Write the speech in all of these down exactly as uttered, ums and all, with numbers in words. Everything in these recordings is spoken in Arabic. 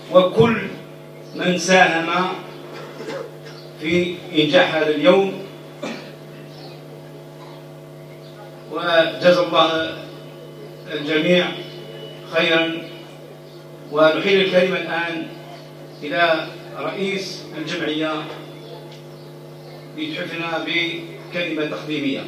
وكل من ساهم في إنجاح هذا اليوم، وجزا الله الجميع خيرا. ونحيل الكلمة الآن إلى رئيس الجمعية ليتحفنا بكلمة تقديمية.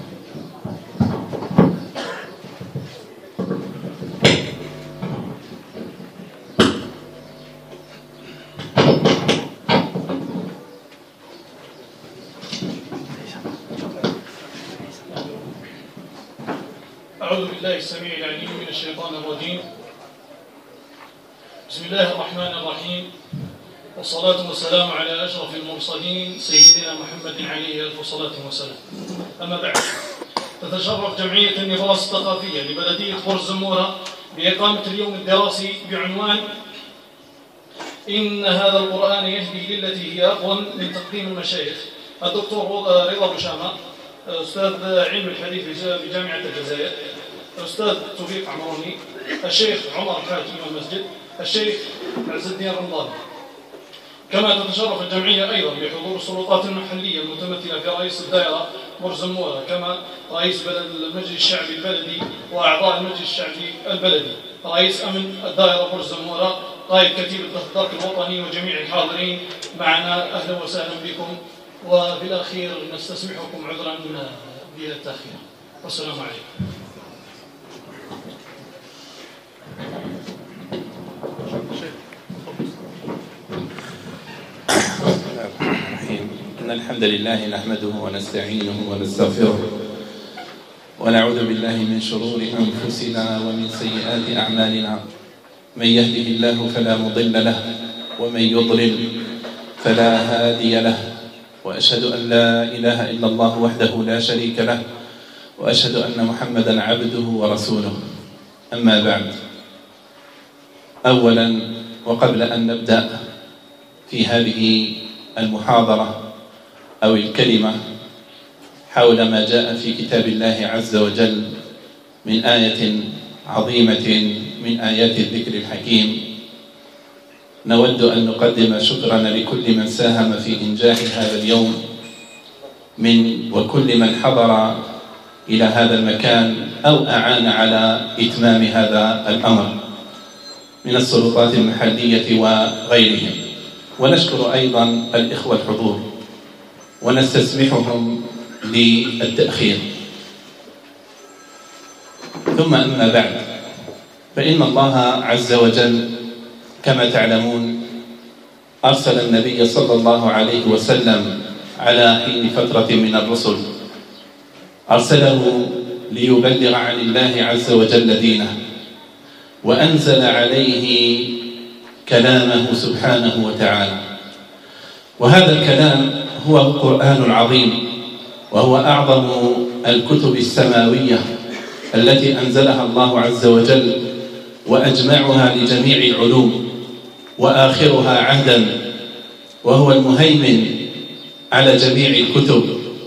أعوذ بالله السميع العليم من الشيطان الرجيم. بسم الله الرحمن الرحيم، والصلاة والسلام على أشرف المرسلين سيدنا محمد عليه ألف صلاة وسلام. أما بعد، تتشرف جمعية النبراس الثقافية لبلدية بورزمورة بإقامة اليوم الدراسي بعنوان إن هذا القرآن يهدي للتي هي أقوم من تقديم المشايخ الدكتور رضا بوشامة، أستاذ علم الحديث بجامعة الجزائر، أستاذ توفيق عمروني، الشيخ عمر الحاج إمام المسجد، الشيخ عز الدين رمضان. كما تتشرف الجمعية أيضا بحضور السلطات المحلية المتمثلة في رئيس الدائرة بورزمورة، كما رئيس المجلس الشعبي البلدي وأعضاء المجلس الشعبي البلدي، رئيس أمن الدائرة بورزمورة، قائد كتيبة الدرك الوطني، وجميع الحاضرين معنا. أهلا وسهلا بكم، وفي الأخير نستسمحكم عذرا بالتأخير، والسلام عليكم. إن الحمد لله نحمده ونستعينه ونستغفره ونعوذ بالله من شرور أنفسنا ومن سيئات أعمالنا. من يهده الله فلا مضل له، ومن يضلل فلا هادي له، وأشهد أن لا إله إلا الله وحده لا شريك له، وأشهد أن محمدا عبده ورسوله. أما بعد، أولا وقبل أن نبدأ في هذه المحاضرة أو الكلمة حول ما جاء في كتاب الله عز وجل من آية عظيمة من آيات الذكر الحكيم، نود أن نقدم شكرنا لكل من ساهم في إنجاح هذا اليوم من وكل من حضر إلى هذا المكان أو أعان على إتمام هذا الأمر من السلطات المحلية وغيرهم. ونشكر أيضا الإخوة الحضور ونستسمحهم للتأخير. ثم أما بعد، فإن الله عز وجل كما تعلمون أرسل النبي صلى الله عليه وسلم على حين فترة من الرسل، أرسله ليبلغ عن الله عز وجل دينه، وأنزل عليه كلامه سبحانه وتعالى. وهذا الكلام هو القرآن العظيم، وهو أعظم الكتب السماوية التي أنزلها الله عز وجل، وأجمعها لجميع العلوم، وآخرها عهدا، وهو المهيمن على جميع الكتب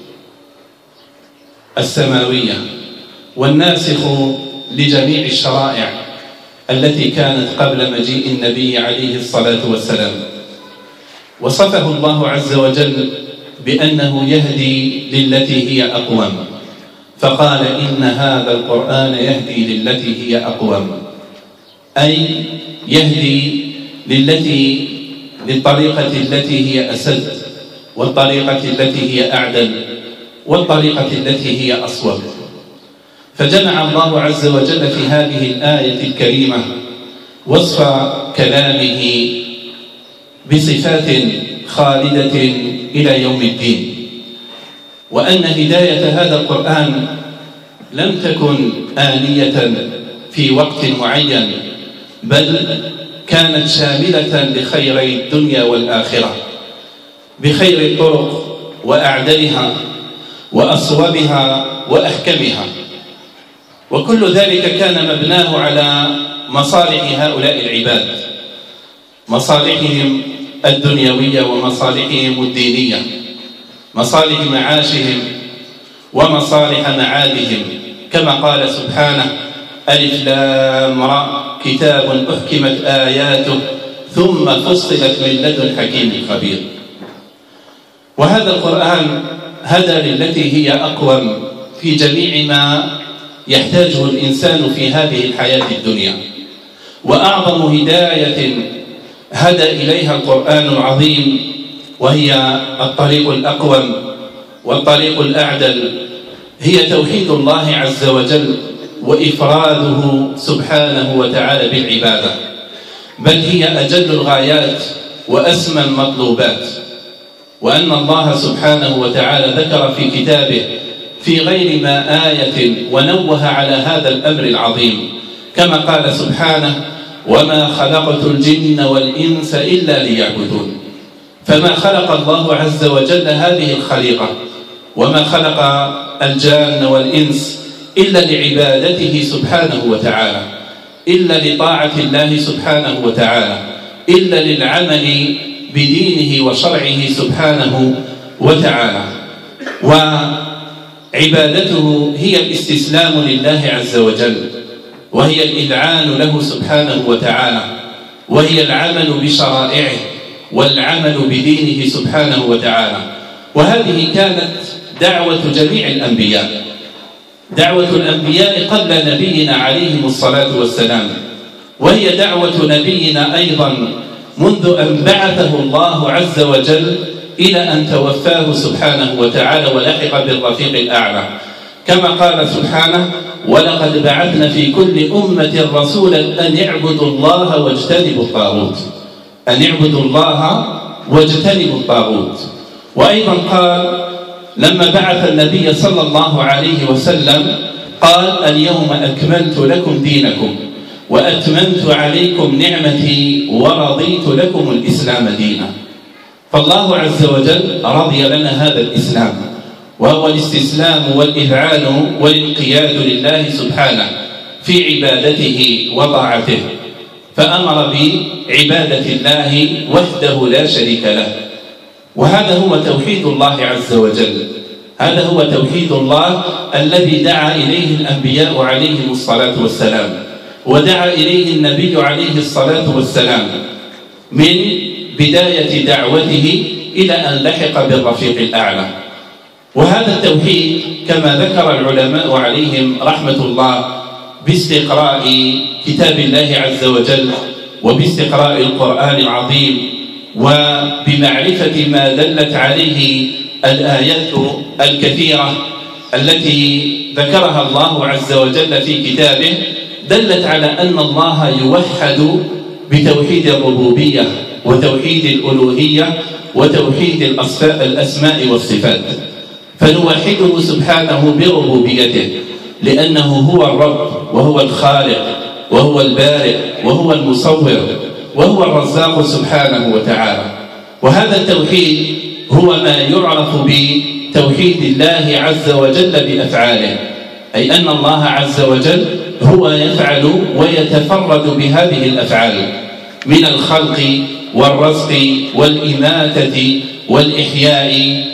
السماوية، والناسخ لجميع الشرائع التي كانت قبل مجيء النبي عليه الصلاة والسلام. وصفه الله عز وجل بأنه يهدي للتي هي أقوم، فقال إن هذا القرآن يهدي للتي هي أقوم، أي يهدي للتي للطريقة التي هي أسد، والطريقة التي هي أعدل، والطريقة التي هي أصوب. فجمع الله عز وجل في هذه الآية الكريمة وصف كلامه بصفات خالدة إلى يوم الدين، وأن هداية هذا القرآن لم تكن آنية في وقت معين، بل كانت شاملة لخيري الدنيا والآخرة بخير الطرق وأعدلها وأصوبها وأحكمها. وكل ذلك كان مبناه على مصالح هؤلاء العباد، مصالحهم الدنيوية ومصالحهم الدينية، مصالح معاشهم ومصالح معادهم، كما قال سبحانه: ألف لام را كتاب أحكمت آياته ثم فصلت من لدن حكيم خبير. وهذا القرآن هدى للتي هي أقوم في جميع ما يحتاجه الإنسان في هذه الحياة الدنيا. وأعظم هداية هدى إليها القرآن العظيم وهي الطريق الأقوم والطريق الأعدل، هي توحيد الله عز وجل وإفراده سبحانه وتعالى بالعبادة، بل هي أجل الغايات وأسمى المطلوبات. وأن الله سبحانه وتعالى ذكر في كتابه في غير ما آية ونوه على هذا الأمر العظيم، كما قال سبحانه: وما خلقت الجن والإنس إلا ليعبدون. فما خلق الله عز وجل هذه الخليقة وما خلق الجان والإنس إلا لعبادته سبحانه وتعالى، إلا لطاعة الله سبحانه وتعالى، إلا للعمل بدينه وشرعه سبحانه وتعالى. وعبادته هي الاستسلام لله عز وجل، وهي الإذعان له سبحانه وتعالى، وهي العمل بشرائعه والعمل بدينه سبحانه وتعالى. وهذه كانت دعوة جميع الأنبياء، دعوة الأنبياء قبل نبينا عليهم الصلاة والسلام، وهي دعوة نبينا أيضا منذ أن بعثه الله عز وجل إلى أن توفاه سبحانه وتعالى ولحق بالرفيق الأعلى، كما قال سبحانه: ولقد بعثنا في كل أمة رسولا أن يعبدوا الله واجتنبوا الطاغوت، أن يعبدوا الله واجتنبوا الطاغوت. وأيضا قال لما بعث النبي صلى الله عليه وسلم قال: اليوم أكملت لكم دينكم وأتممت عليكم نعمتي ورضيت لكم الإسلام دينا. فالله عز وجل رضي لنا هذا الإسلام، وهو الاستسلام والإذعان والانقياد لله سبحانه في عبادته وطاعته، فأمر بعبادة الله وحده لا شريك له. وهذا هو توحيد الله عز وجل، هذا هو توحيد الله الذي دعا إليه الأنبياء عليهم الصلاة والسلام، ودعا إليه النبي عليه الصلاة والسلام من بداية دعوته إلى أن لحق بالرفيق الأعلى. وهذا التوحيد كما ذكر العلماء عليهم رحمة الله باستقراء كتاب الله عز وجل وباستقراء القرآن العظيم وبمعرفة ما دلت عليه الآيات الكثيرة التي ذكرها الله عز وجل في كتابه، دلت على أن الله يوحد بتوحيد الربوبية وتوحيد الألوهية وتوحيد الأسماء والصفات. فنوحده سبحانه بربوبيته لأنه هو الرب وهو الخالق وهو البارئ وهو المصور وهو الرزاق سبحانه وتعالى. وهذا التوحيد هو ما يعرف بتوحيد الله عز وجل بأفعاله، أي أن الله عز وجل هو يفعل ويتفرد بهذه الأفعال من الخلق والرزق والإماتة والإحياء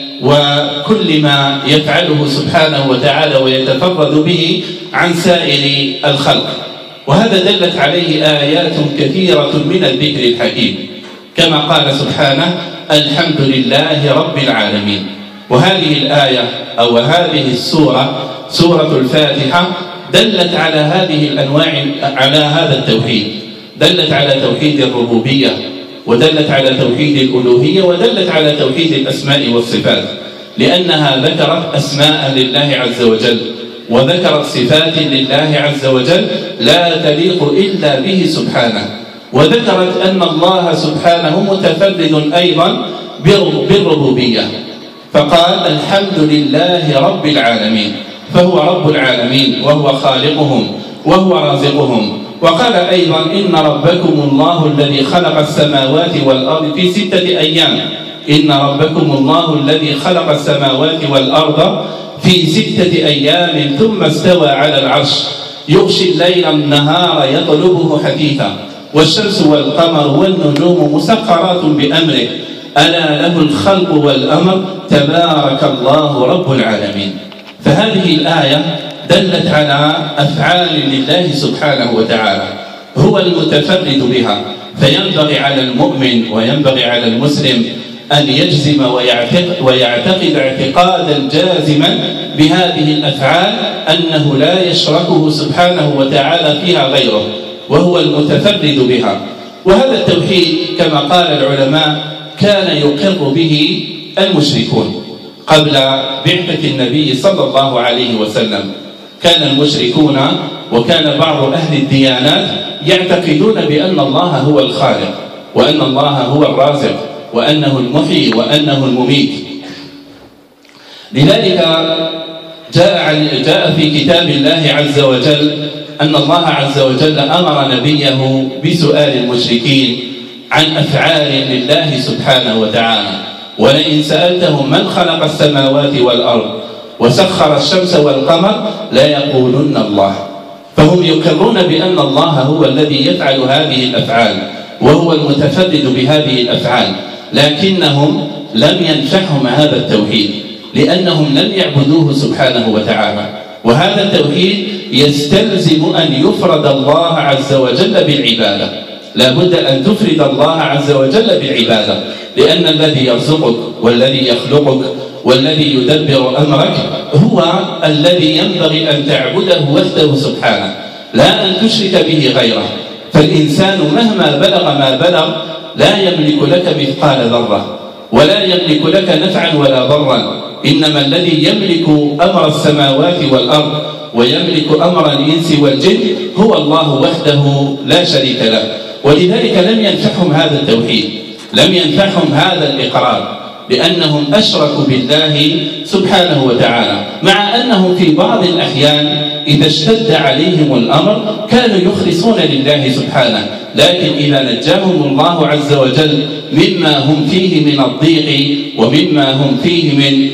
وكل ما يفعله سبحانه وتعالى ويتفرد به عن سائر الخلق. وهذا دلت عليه آيات كثيرة من الذكر الحكيم، كما قال سبحانه: الحمد لله رب العالمين. وهذه الآية أو هذه السورة سورة الفاتحة دلت على هذه الأنواع، على هذا التوحيد، دلت على توحيد الربوبية ودلت على توحيد الألوهية ودلت على توحيد الأسماء والصفات، لأنها ذكرت أسماء لله عز وجل وذكرت صفات لله عز وجل لا تليق إلا به سبحانه، وذكرت أن الله سبحانه متفرد أيضا بالربوبية، فقال: الحمد لله رب العالمين، فهو رب العالمين وهو خالقهم وهو رازقهم. وقال أيضا: إن ربكم الله الذي خلق السماوات والأرض في ستة أيام، إن ربكم الله الذي خلق السماوات والأرض في ستة أيام ثم استوى على العرش يغشي الليل النهار يطلبه حثيثا والشمس والقمر والنجوم مسخرات بأمره ألا له الخلق والأمر تبارك الله رب العالمين. فهذه الآية دلت على أفعال لله سبحانه وتعالى هو المتفرد بها، فينبغي على المؤمن وينبغي على المسلم أن يجزم ويعتقد, ويعتقد اعتقادا جازما بهذه الأفعال أنه لا يشركه سبحانه وتعالى فيها غيره، وهو المتفرد بها. وهذا التوحيد كما قال العلماء كان يقر به المشركون قبل بعثة النبي صلى الله عليه وسلم. كان المشركون وكان بعض أهل الديانات يعتقدون بأن الله هو الخالق، وأن الله هو الرازق، وأنه المحيي، وأنه المميت. لذلك جاء جاء في كتاب الله عز وجل أن الله عز وجل أمر نبيه بسؤال المشركين عن أفعال لله سبحانه وتعالى. ولئن سألتهم من خلق السماوات والأرض وسخر الشمس والقمر لا يقولن الله. فهم يقرون بأن الله هو الذي يفعل هذه الأفعال وهو المتفرد بهذه الأفعال، لكنهم لم ينفعهم هذا التوحيد لأنهم لم يعبدوه سبحانه وتعالى. وهذا التوحيد يستلزم أن يفرد الله عز وجل بالعبادة. لا بد أن تفرد الله عز وجل بالعبادة، لأن الذي يرزقك والذي يخلقك والذي يدبر أمرك هو الذي ينبغي أن تعبده وحده سبحانه، لا أن تشرك به غيره. فالإنسان مهما بلغ ما بلغ لا يملك لك مثقال ذرة، ولا يملك لك نفعا ولا ضرا. إنما الذي يملك أمر السماوات والأرض ويملك أمر الإنس والجن هو الله وحده لا شريك له. ولذلك لم ينفعهم هذا التوحيد، لم ينفعهم هذا الإقرار، لأنهم أشركوا بالله سبحانه وتعالى، مع أنهم في بعض الأحيان إذا اشتد عليهم الأمر كانوا يخلصون لله سبحانه، لكن إذا نجاهم الله عز وجل مما هم فيه من الضيق ومما هم فيه من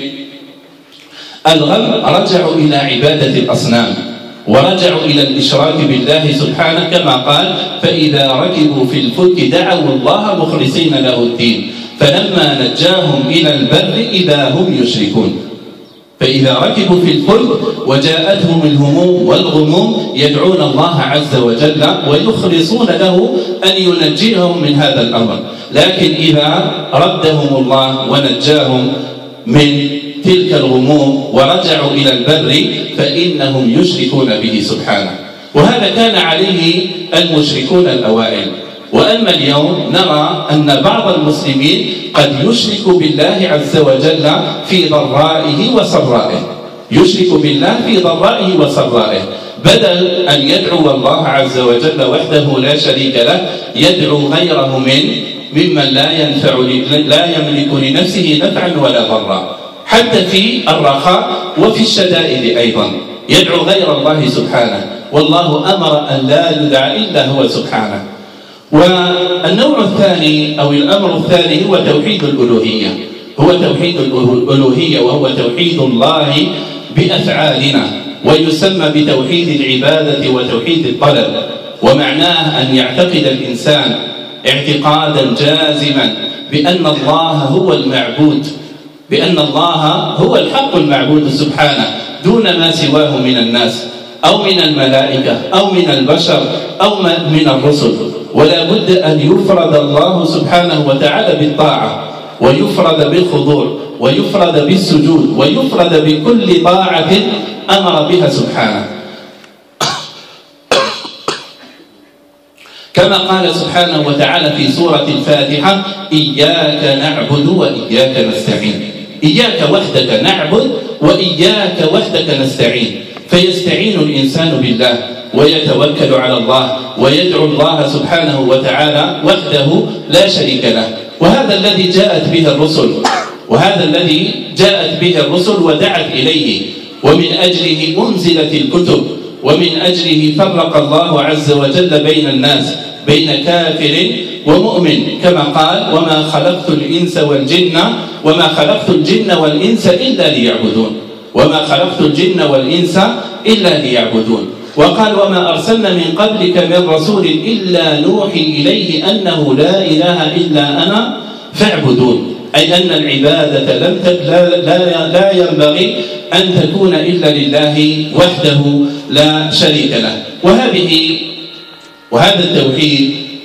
الغم رجعوا إلى عبادة الأصنام ورجعوا إلى الإشراك بالله سبحانه، كما قال فإذا ركبوا في الفلك دعوا الله مخلصين له الدين فلما نجاهم إلى البر إذا هم يشركون. فإذا ركبوا في الفلك وجاءتهم الهموم والغموم يدعون الله عز وجل ويخلصون له أن ينجيهم من هذا الأمر. لكن إذا ردهم الله ونجاهم من تلك الغموم ورجعوا إلى البر فإنهم يشركون به سبحانه. وهذا كان عليه المشركون الأوائل. وأما اليوم نرى أن بعض المسلمين قد يشرك بالله عز وجل في ضرائه وسرائه، يشرك بالله في ضرائه وسرائه، بدل أن يدعو الله عز وجل وحده لا شريك له يدعو غيره من ممن لا ينفع لا يملك لنفسه نفعا ولا ضرا، حتى في الرخاء وفي الشدائد أيضا يدعو غير الله سبحانه، والله أمر أن لا يدعى إلا هو سبحانه. والنوع الثاني أو الأمر الثاني هو توحيد الألوهية، هو توحيد الألوهية وهو توحيد الله بأفعالنا، ويسمى بتوحيد العبادة وتوحيد الطلب. ومعناه أن يعتقد الإنسان اعتقادا جازما بأن الله هو المعبود، بأن الله هو الحق المعبود سبحانه دون ما سواه من الناس أو من الملائكة أو من البشر أو من الرسل. ولا بد أن يفرد الله سبحانه وتعالى بالطاعة، ويفرد بالخضوع، ويفرد بالسجود، ويفرد بكل طاعة أمر بها سبحانه. كما قال سبحانه وتعالى في سورة الفاتحة إياك نعبد وإياك نستعين، إياك وحدك نعبد وإياك وحدك نستعين. فيستعين الإنسان بالله ويتوكل على الله ويدعو الله سبحانه وتعالى وحده لا شريك له. وهذا الذي جاءت به الرسل، وهذا الذي جاءت به الرسل ودعت إليه، ومن أجله أنزلت الكتب، ومن أجله فرق الله عز وجل بين الناس بين كافر ومؤمن، كما قال وما خلقت الإنس والجن وما خلقت الجن والإنس إلا ليعبدون، وما خلقت الجن والإنس إلا ليعبدون. وقال وما أرسلنا من قبلك من رسول إلا نوحي إليه أنه لا إله إلا أنا فاعبدون، أي أن العبادة لم لا, لا, لا ينبغي أن تكون إلا لله وحده لا شريك له. وهذه وهذا التوحيد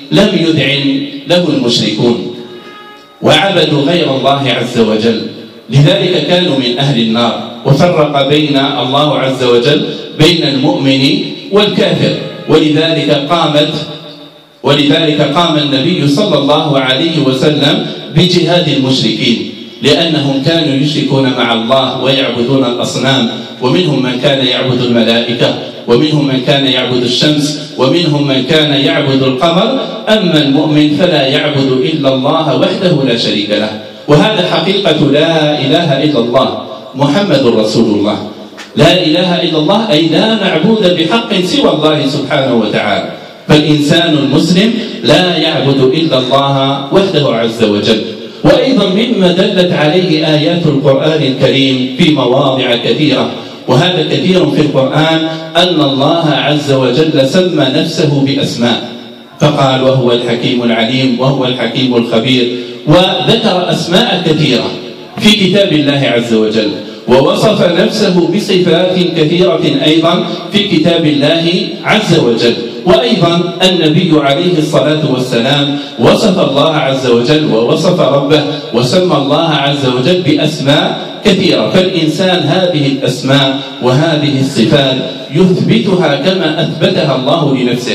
لم يذعن له المشركون وعبدوا غير الله عز وجل، لذلك كانوا من أهل النار. وفرق بين الله عز وجل بين المؤمن والكافر، ولذلك قامت ولذلك قام النبي صلى الله عليه وسلم بجهاد المشركين، لأنهم كانوا يشركون مع الله ويعبدون الأصنام، ومنهم من كان يعبد الملائكة، ومنهم من كان يعبد الشمس، ومنهم من كان يعبد القمر. أما المؤمن فلا يعبد إلا الله وحده لا شريك له، وهذا حقيقة لا إله إلا الله محمد رسول الله. لا إله إلا الله أي لا معبود بحق سوى الله سبحانه وتعالى. فالإنسان المسلم لا يعبد إلا الله وحده عز وجل. وأيضا مما دلت عليه آيات القرآن الكريم في مواضع كثيرة، وهذا كثير في القرآن، أن الله عز وجل سمى نفسه بأسماء، فقال وهو الحكيم العليم وهو الحكيم الخبير، وذكر أسماء كثيرة في كتاب الله عز وجل، ووصف نفسه بصفات كثيرة أيضا في كتاب الله عز وجل. وأيضا النبي عليه الصلاة والسلام وصف الله عز وجل ووصف ربه وسمى الله عز وجل بأسماء كثيرة. فالإنسان هذه الأسماء وهذه الصفات يثبتها كما أثبتها الله لنفسه،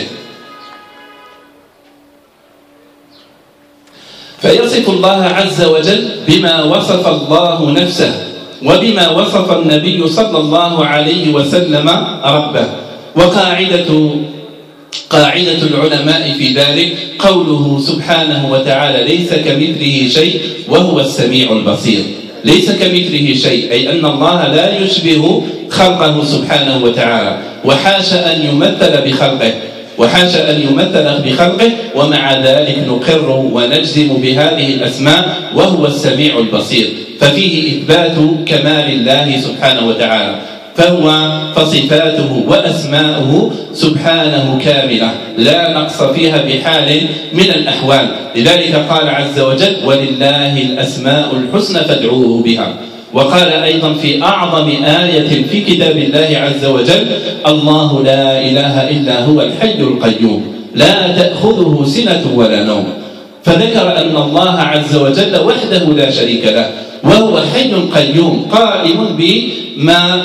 فيصف الله عز وجل بما وصف الله نفسه وبما وصف النبي صلى الله عليه وسلم ربه. وقاعدة قاعدة العلماء في ذلك قوله سبحانه وتعالى ليس كمثله شيء وهو السميع البصير. ليس كمثله شيء أي أن الله لا يشبه خلقه سبحانه وتعالى، وحاش أن يمثل بخلقه وحاش أن يمثل بخلقه ومع ذلك نقر ونجزم بهذه الأسماء وهو السميع البصير، ففيه إثبات كمال الله سبحانه وتعالى. فهو فصفاته وأسماؤه سبحانه كاملة لا نقص فيها بحال من الأحوال. لذلك قال عز وجل ولله الأسماء الحسنى فادعوه بها. وقال أيضا في أعظم آية في كتاب الله عز وجل الله لا إله إلا هو الحي القيوم لا تأخذه سنة ولا نوم، فذكر أن الله عز وجل وحده لا شريك له، وهو حي قيوم قائم بما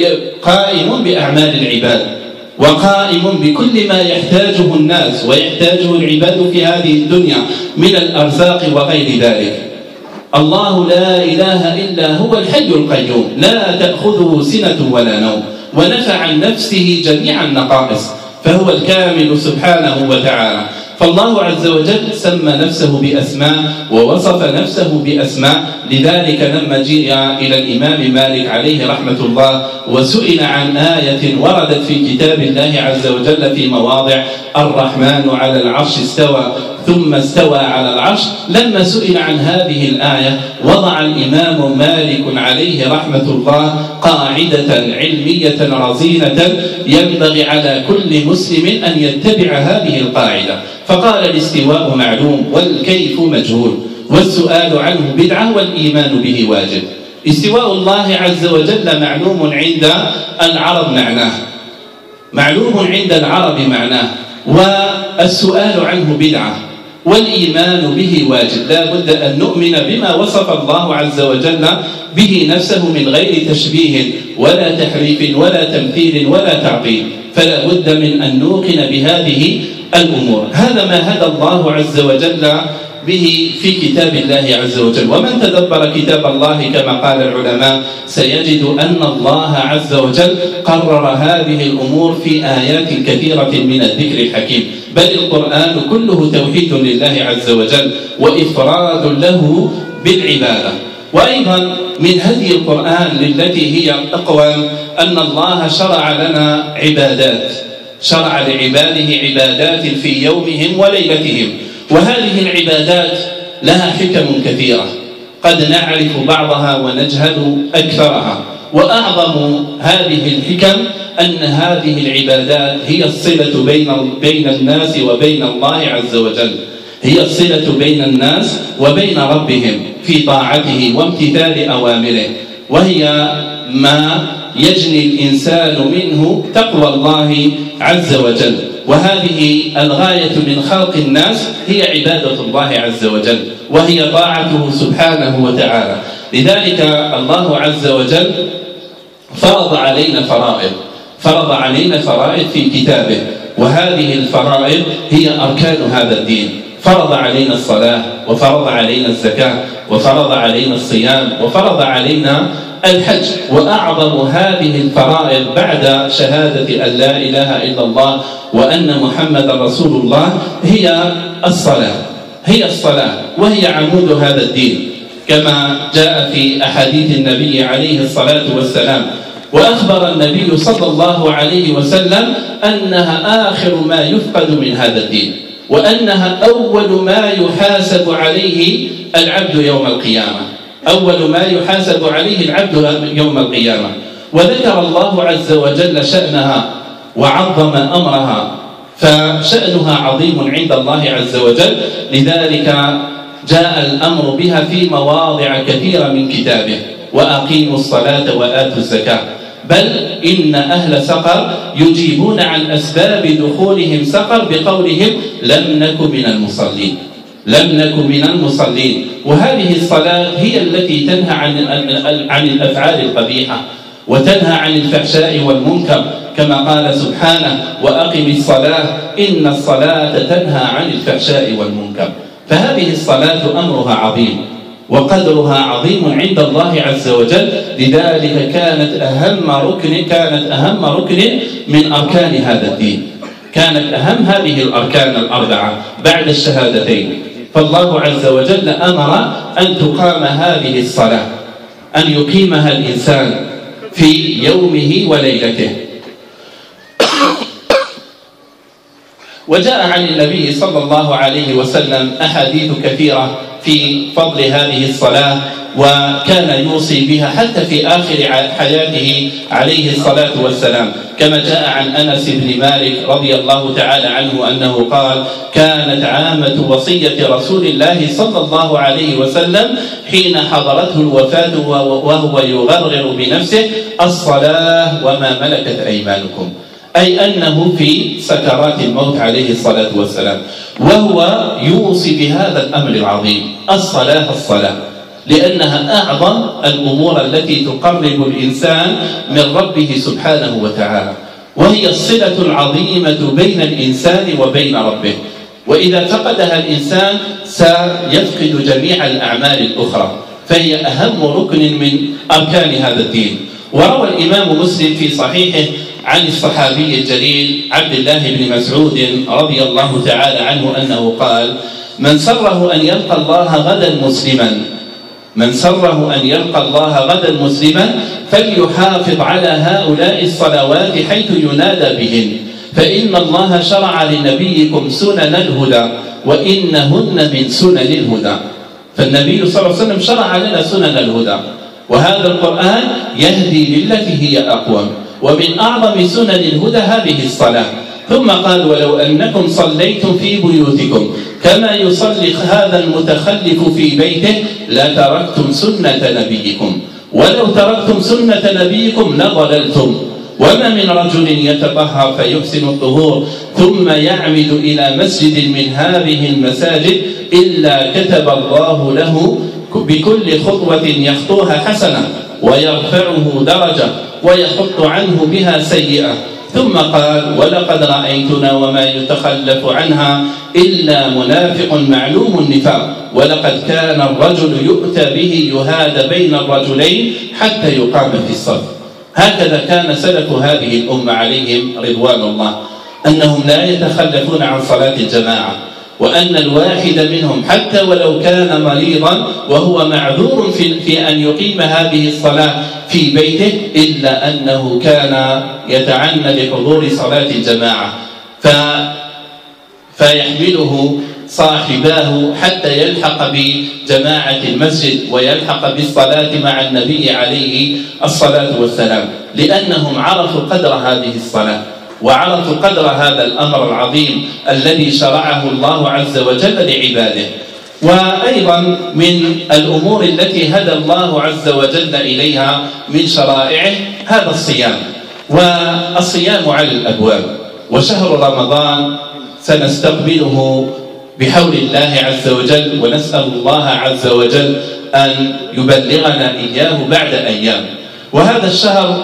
قائم بأعمال العباد، وقائم بكل ما يحتاجه الناس ويحتاجه العباد في هذه الدنيا من الأرزاق وغير ذلك. الله لا إله إلا هو الحي القيوم لا تأخذه سنة ولا نوم، ونفى عن نفسه جميع النقائص، فهو الكامل سبحانه وتعالى. فالله عز وجل سمى نفسه بأسماء ووصف نفسه بأسماء. لذلك لما جاء إلى الإمام مالك عليه رحمة الله وسئل عن آية وردت في كتاب الله عز وجل في مواضع الرحمن على العرش استوى ثم استوى على العرش، لما سئل عن هذه الآية وضع الإمام مالك عليه رحمة الله قاعدة علمية رزينة ينبغي على كل مسلم أن يتبع هذه القاعدة، فقال الاستواء معلوم والكيف مجهول والسؤال عنه بدعة والإيمان به واجب. استواء الله عز وجل معلوم عند العرب معناه معلوم عند العرب معناه والسؤال عنه بدعة والإيمان به واجب. لا بد أن نؤمن بما وصف الله عز وجل به نفسه من غير تشبيه ولا تحريف ولا تمثيل ولا تعطيل، فلا بد من أن نوقن بهذه الأمور. هذا ما هدى الله عز وجل به في كتاب الله عز وجل. ومن تدبر كتاب الله كما قال العلماء سيجد أن الله عز وجل قرر هذه الأمور في آيات كثيرة من الذكر الحكيم، بل القرآن كله توحيد لله عز وجل وإفراد له بالعبادة. وأيضا من هدي القرآن للتي هي أقوى أن الله شرع لنا عبادات، شرع لعباده عبادات في يومهم وليلتهم، وهذه العبادات لها حكم كثيرة قد نعرف بعضها ونجهل أكثرها. وأعظم هذه الحكم أن هذه العبادات هي الصلة بين بين الناس وبين الله عز وجل، هي الصلة بين الناس وبين ربهم في طاعته وامتثال أوامره، وهي ما يجني الإنسان منه تقوى الله عز وجل. وهذه الغاية من خلق الناس هي عبادة الله عز وجل، وهي طاعته سبحانه وتعالى. لذلك الله عز وجل فرض علينا فرائض فرض علينا فرائض في كتابه، وهذه الفرائض هي أركان هذا الدين. فرض علينا الصلاة، وفرض علينا الزكاة، وفرض علينا الصيام، وفرض علينا الحج. وأعظم هذه الفرائض بعد شهادة أن لا إله إلا الله وأن محمد رسول الله هي الصلاة هي الصلاة وهي عمود هذا الدين، كما جاء في أحاديث النبي عليه الصلاة والسلام. وأخبر النبي صلى الله عليه وسلم أنها آخر ما يفقد من هذا الدين، وأنها أول ما يحاسب عليه العبد يوم القيامة أول ما يحاسب عليه العبد يوم القيامة. وذكر الله عز وجل شأنها وعظم أمرها، فشأنها عظيم عند الله عز وجل. لذلك جاء الأمر بها في مواضع كثيرة من كتابه: وأقيموا الصلاة وآتوا الزكاة. بل إن أهل سقر يجيبون عن أسباب دخولهم سقر بقولهم: لم نك من المصلين لم نك من المصلين. وهذه الصلاة هي التي تنهى عن عن الأفعال القبيحة وتنهى عن الفحشاء والمنكر، كما قال سبحانه: وأقم الصلاة إن الصلاة تنهى عن الفحشاء والمنكر. فهذه الصلاة أمرها عظيم وقدرها عظيم عند الله عز وجل. لذلك كانت أهم ركن كانت أهم ركن من أركان هذا الدين كانت أهم هذه الأركان الأربعة بعد الشهادتين. فالله عز وجل أمر أن تقام هذه الصلاة، أن يقيمها الإنسان في يومه وليلته. وجاء عن النبي صلى الله عليه وسلم أحاديث كثيرة في فضل هذه الصلاة، وكان يوصي بها حتى في آخر حياته عليه الصلاة والسلام، كما جاء عن أنس بن مالك رضي الله تعالى عنه أنه قال: كانت عامة وصية رسول الله صلى الله عليه وسلم حين حضرته الوفاة وهو يغرر بنفسه: الصلاة وما ملكت أيمانكم. أي أنه في سكرات الموت عليه الصلاة والسلام وهو يوصي بهذا الأمر العظيم: الصلاة الصلاة، لأنها أعظم الأمور التي تقرب الإنسان من ربه سبحانه وتعالى، وهي الصلة العظيمة بين الإنسان وبين ربه. وإذا فقدها الإنسان سيفقد جميع الأعمال الأخرى، فهي أهم ركن من أركان هذا الدين. وروى الإمام مسلم في صحيحه عن الصحابي الجليل عبد الله بن مسعود رضي الله تعالى عنه أنه قال: من سره أن يلقى الله غدا مسلما من سره أن يلقى الله غدا مسلما فليحافظ على هؤلاء الصلوات حيث ينادى بهن، فإن الله شرع لنبيكم سنن الهدى وإنهن من سنن الهدى. فالنبي صلى الله عليه وسلم شرع لنا سنن الهدى، وهذا القرآن يهدي للتي هي أقوم، ومن أعظم سنن الهدى هذه الصلاة. ثم قال: ولو أنكم صليتم في بيوتكم كما يصلي هذا المتخلف في بيته لتركتم سنة نبيكم، ولو تركتم سنة نبيكم لضللتم. وما من رجل يتطهر فيحسن الطهور ثم يعمد إلى مسجد من هذه المساجد إلا كتب الله له بكل خطوة يخطوها حسنة ويرفعه درجة ويحط عنه بها سيئة. ثم قال: ولقد رأيتنا وما يتخلف عنها إلا منافق معلوم النفاق، ولقد كان الرجل يؤتى به يهاد بين الرجلين حتى يقام في الصف. هكذا كان سلف هذه الأمة عليهم رضوان الله، أنهم لا يتخلفون عن صلاة الجماعة، وأن الواحد منهم حتى ولو كان مريضا وهو معذور في, في أن يقيم هذه الصلاة في بيته إلا أنه كان يتعنى لحضور صلاة الجماعة ف فيحمله صاحباه حتى يلحق بجماعة المسجد ويلحق بالصلاة مع النبي عليه الصلاة والسلام، لأنهم عرفوا قدر هذه الصلاة وعرفوا قدر هذا الأمر العظيم الذي شرعه الله عز وجل لعباده. وأيضا من الأمور التي هدى الله عز وجل إليها من شرائعه هذا الصيام، والصيام على الأبواب، وشهر رمضان سنستقبله بحول الله عز وجل، ونسأل الله عز وجل أن يبلغنا إياه بعد أيام. وهذا الشهر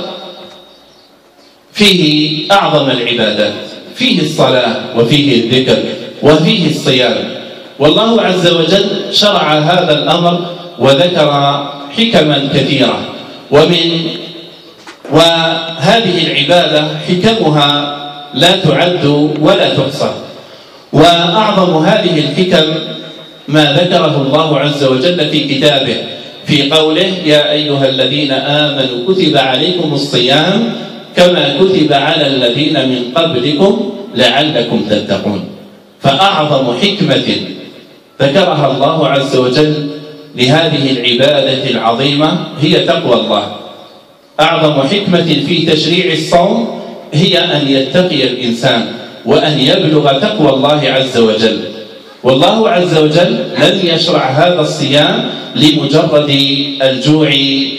فيه أعظم العبادات، فيه الصلاة وفيه الذكر وفيه الصيام. والله عز وجل شرع هذا الأمر وذكر حكما كثيرة، ومن وهذه العبادة حكمها لا تعد ولا تحصى. وأعظم هذه الحكم ما ذكره الله عز وجل في كتابه في قوله: يا أيها الذين آمنوا كتب عليكم الصيام كما كتب على الذين من قبلكم لعلكم تتقون. فأعظم حكمة ذكرها الله عز وجل لهذه العبادة العظيمة هي تقوى الله. أعظم حكمة في تشريع الصوم هي أن يتقي الإنسان وأن يبلغ تقوى الله عز وجل. والله عز وجل لم يشرع هذا الصيام لمجرد الجوع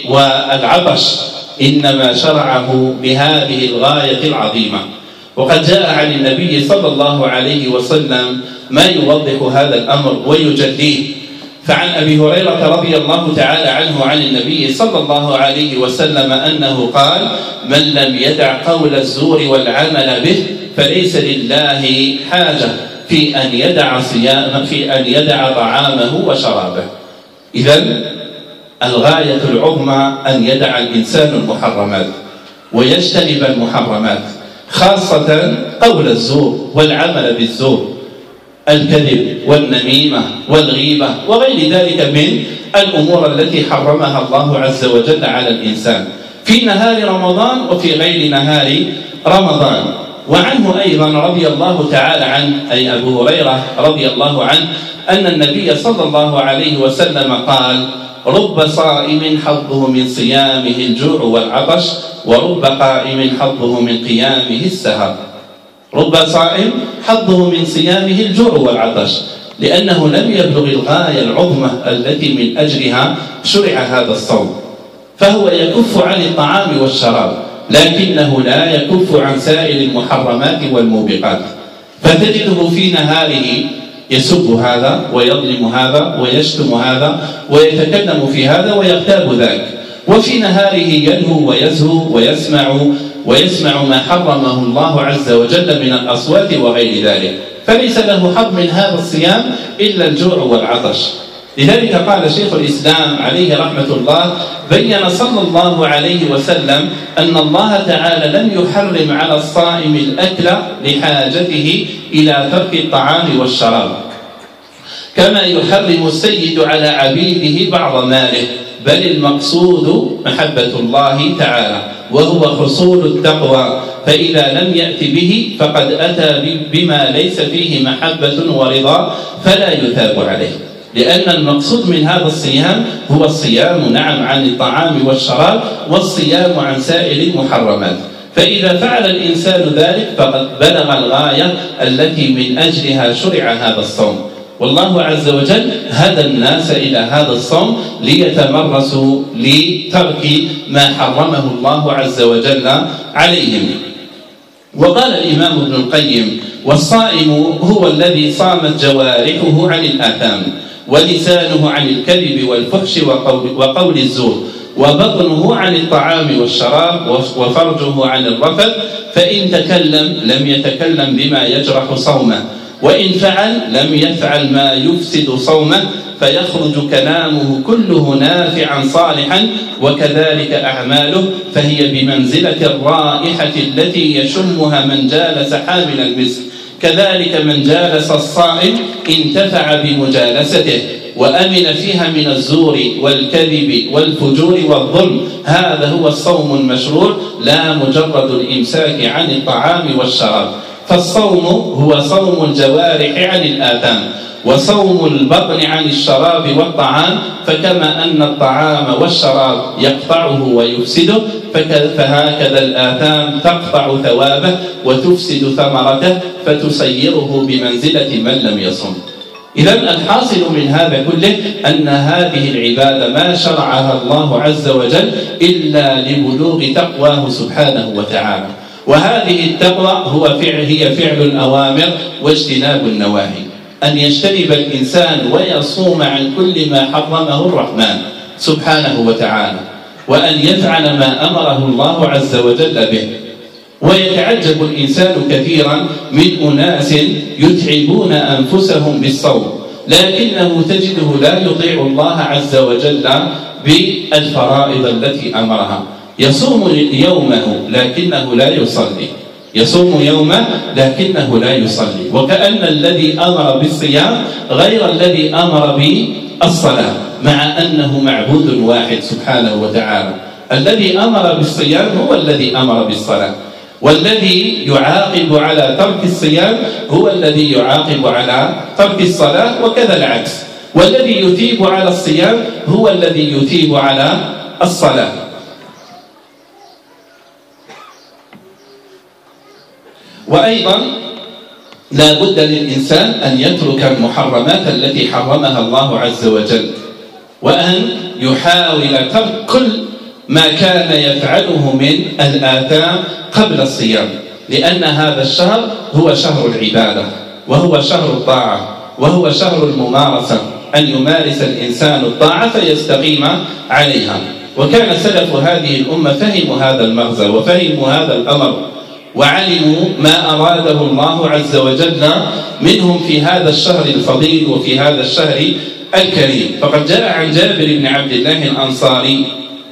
والعطش، إنما شرعه بهذه الغاية العظيمة. وقد جاء عن النبي صلى الله عليه وسلم ما يوضح هذا الأمر ويجليه. فعن أبي هريرة رضي الله تعالى عنه عن النبي صلى الله عليه وسلم أنه قال: من لم يدع قول الزور والعمل به فليس لله حاجة في أن يدع صيام في أن يدع طعامه وشرابه. إذن الغاية العظمى أن يدع الإنسان المحرمات ويجتنب المحرمات، خاصة قول الزور والعمل بالزور، الكذب والنميمة والغيبة وغير ذلك من الأمور التي حرمها الله عز وجل على الإنسان في نهار رمضان وفي غير نهار رمضان. وعنه أيضا رضي الله تعالى عنه، أي أبو هريرة رضي الله عنه، أن النبي صلى الله عليه وسلم قال: رب صائم حظه من صيامه الجوع والعطش، ورب قائم حظه من قيامه السهر. رب صائم حظه من صيامه الجوع والعطش، لأنه لم يبلغ الغاية العظمى التي من أجلها شرع هذا الصوم، فهو يكف عن الطعام والشراب لكنه لا يكف عن سائر المحرمات والموبقات. فتجده في نهاره يسب هذا ويظلم هذا ويشتم هذا ويتكلم في هذا ويغتاب ذاك، وفي نهاره يلهو ويزهو ويسمع ويسمع ما حرمه الله عز وجل من الأصوات وغير ذلك، فليس له حظ من هذا الصيام إلا الجوع والعطش. لذلك قال شيخ الإسلام عليه رحمة الله: بين صلى الله عليه وسلم أن الله تعالى لم يحرم على الصائم الأكل لحاجته إلى ترك الطعام والشراب، كما يحرم السيد على عبيده بعض ماله، بل المقصود محبة الله تعالى وهو حصول التقوى، فإذا لم يأت به فقد أتى بما ليس فيه محبة ورضا فلا يثاب عليه. لأن المقصود من هذا الصيام هو الصيام نعم عن الطعام والشراب والصيام عن سائر المحرمات، فإذا فعل الإنسان ذلك فقد بلغ الغاية التي من أجلها شرع هذا الصوم. والله عز وجل هدى الناس إلى هذا الصوم ليتمرسوا لترك ما حرمه الله عز وجل عليهم. وقال الإمام ابن القيم: والصائم هو الذي صامت جوارحه عن الآثام، ولسانه عن الكذب والفحش وقول, وقول الزور، وبطنه عن الطعام والشراب، وفرجه عن الرفث، فإن تكلم لم يتكلم بما يجرح صومه، وإن فعل لم يفعل ما يفسد صومه، فيخرج كلامه كله نافعا صالحا، وكذلك أعماله فهي بمنزلة الرائحة التي يشمها من جالس حامل المسك، كذلك من جالس الصائم انتفع بمجالسته وأمن فيها من الزور والكذب والفجور والظلم. هذا هو الصوم المشروع، لا مجرد الإمساك عن الطعام والشراب. فالصوم هو صوم الجوارح عن الآثام، وصوم البطن عن الشراب والطعام، فكما أن الطعام والشراب يقطعه ويفسده فهكذا الآثام تقطع ثوابه وتفسد ثمرته فتسيره بمنزلة من لم يصم. إذن الحاصل من هذا كله أن هذه العبادة ما شرعها الله عز وجل إلا لبلوغ تقواه سبحانه وتعالى. وهذه التقوى هو فعل هي فعل الأوامر واجتناب النواهي، أن يجتنب الإنسان ويصوم عن كل ما حرمه الرحمن سبحانه وتعالى، وأن يفعل ما أمره الله عز وجل به. ويتعجب الإنسان كثيرا من أناس يتعبون أنفسهم بالصوم، لكنه تجده لا يطيع الله عز وجل بالفرائض التي أمرها، يصوم يومه لكنه لا يصلي، يصوم يومه لكنه لا يصلي، وكأن الذي أمر بالصيام غير الذي أمر بالصلاة، مع أنه معبود واحد سبحانه وتعالى. الذي أمر بالصيام هو الذي أمر بالصلاة، والذي يعاقب على ترك الصيام هو الذي يعاقب على ترك الصلاة، وكذا العكس، والذي يثيب على الصيام هو الذي يثيب على الصلاة. وأيضا لا بد للإنسان أن يترك المحرمات التي حرمها الله عز وجل، وأن يحاول ترك كل ما كان يفعله من الآثام قبل الصيام، لأن هذا الشهر هو شهر العبادة، وهو شهر الطاعة، وهو شهر الممارسة، أن يمارس الإنسان الطاعة فيستقيم عليها. وكان سلف هذه الأمة فهموا هذا المغزى وفهموا هذا الأمر، وعلموا ما أراده الله عز وجل منهم في هذا الشهر الفضيل وفي هذا الشهر الكريم. فقد جاء عن جابر بن عبد الله الأنصاري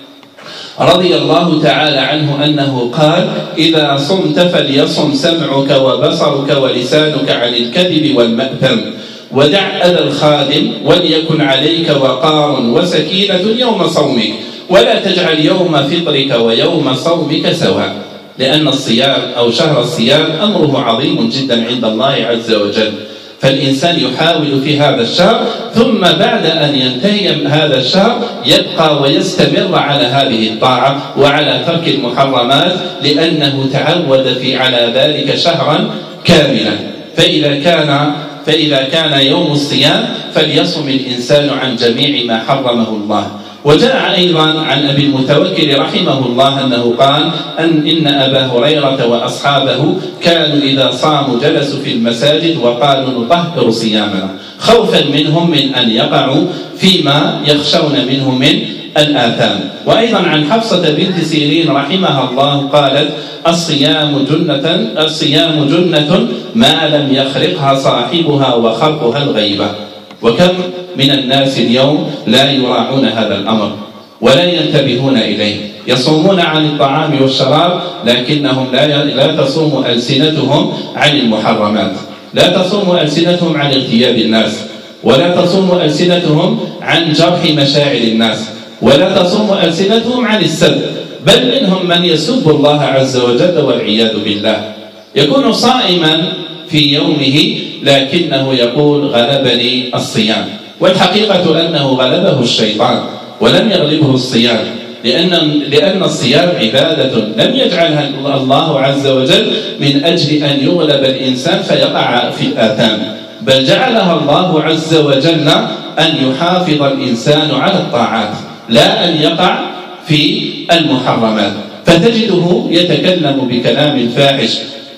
رضي الله تعالى عنه أنه قال: إذا صمت فليصم سمعك وبصرك ولسانك عن الكذب والمأثم، ودع أذى الخادم، وليكن عليك وقار وسكينة يوم صومك، ولا تجعل يوم فطرك ويوم صومك سواء. لأن الصيام أو شهر الصيام أمره عظيم جدا عند الله عز وجل، فالإنسان يحاول في هذا الشهر، ثم بعد أن ينتهي هذا الشهر يبقى ويستمر على هذه الطاعة وعلى ترك المحرمات، لأنه تعود في على ذلك شهرا كاملا. فإذا كان فإذا كان يوم الصيام فليصم الإنسان عن جميع ما حرمه الله. وجاء أيضا عن أبي المتوكل رحمه الله أنه قال أن إن أبا هريرة وأصحابه كانوا إذا صاموا جلسوا في المساجد وقالوا نطهر صيامنا، خوفا منهم من أن يقعوا فيما يخشون منه من الآثام. وأيضا عن حفصة بنت سيرين رحمها الله قالت: الصيام جنة الصيام جنة ما لم يخرقها صاحبها وخرقها الغيبة. وكم من الناس اليوم لا يراعون هذا الأمر ولا ينتبهون إليه، يصومون عن الطعام والشراب لكنهم لا لا تصوم ألسنتهم عن المحرمات، لا تصوم ألسنتهم عن اغتياب الناس، ولا تصوم ألسنتهم عن جرح مشاعر الناس، ولا تصوم ألسنتهم عن السب، بل منهم من يسب الله عز وجل والعياذ بالله، يكون صائما في يومه لكنه يقول غلبني الصيام، والحقيقة أنه غلبه الشيطان ولم يغلبه الصيام، لأن لأن الصيام عبادة لم يجعلها الله عز وجل من أجل أن يغلب الإنسان فيقع في الآثام، بل جعلها الله عز وجل أن يحافظ الإنسان على الطاعات لا أن يقع في المحرمات. فتجده يتكلم بكلام الفاحش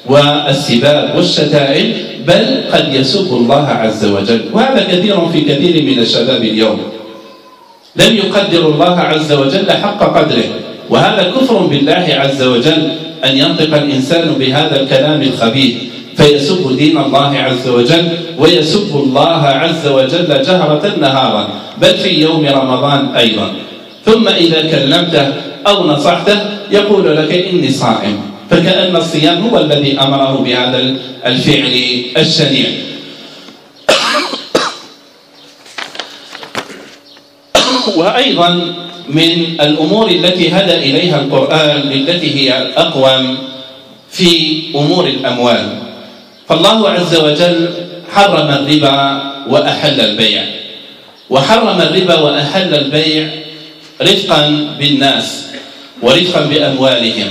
والسباب والشتائم، بل قد يسب الله عز وجل، وهذا كثير في كثير من الشباب اليوم، لم يقدر الله عز وجل حق قدره، وهذا كفر بالله عز وجل أن ينطق الإنسان بهذا الكلام الخبيث فيسب دين الله عز وجل ويسب الله عز وجل جهرة نهارا، بل في يوم رمضان أيضا. ثم إذا كلمته أو نصحته يقول لك إني صائم، فكأن الصيام هو الذي أمره بهذا الفعل الشنيع. وأيضا من الأمور التي هدى إليها القرآن التي هي الأقوم في أمور الأموال، فالله عز وجل حرم الربا وأحل البيع، وحرم الربا وأحل البيع رفقا بالناس ورفقا بأموالهم.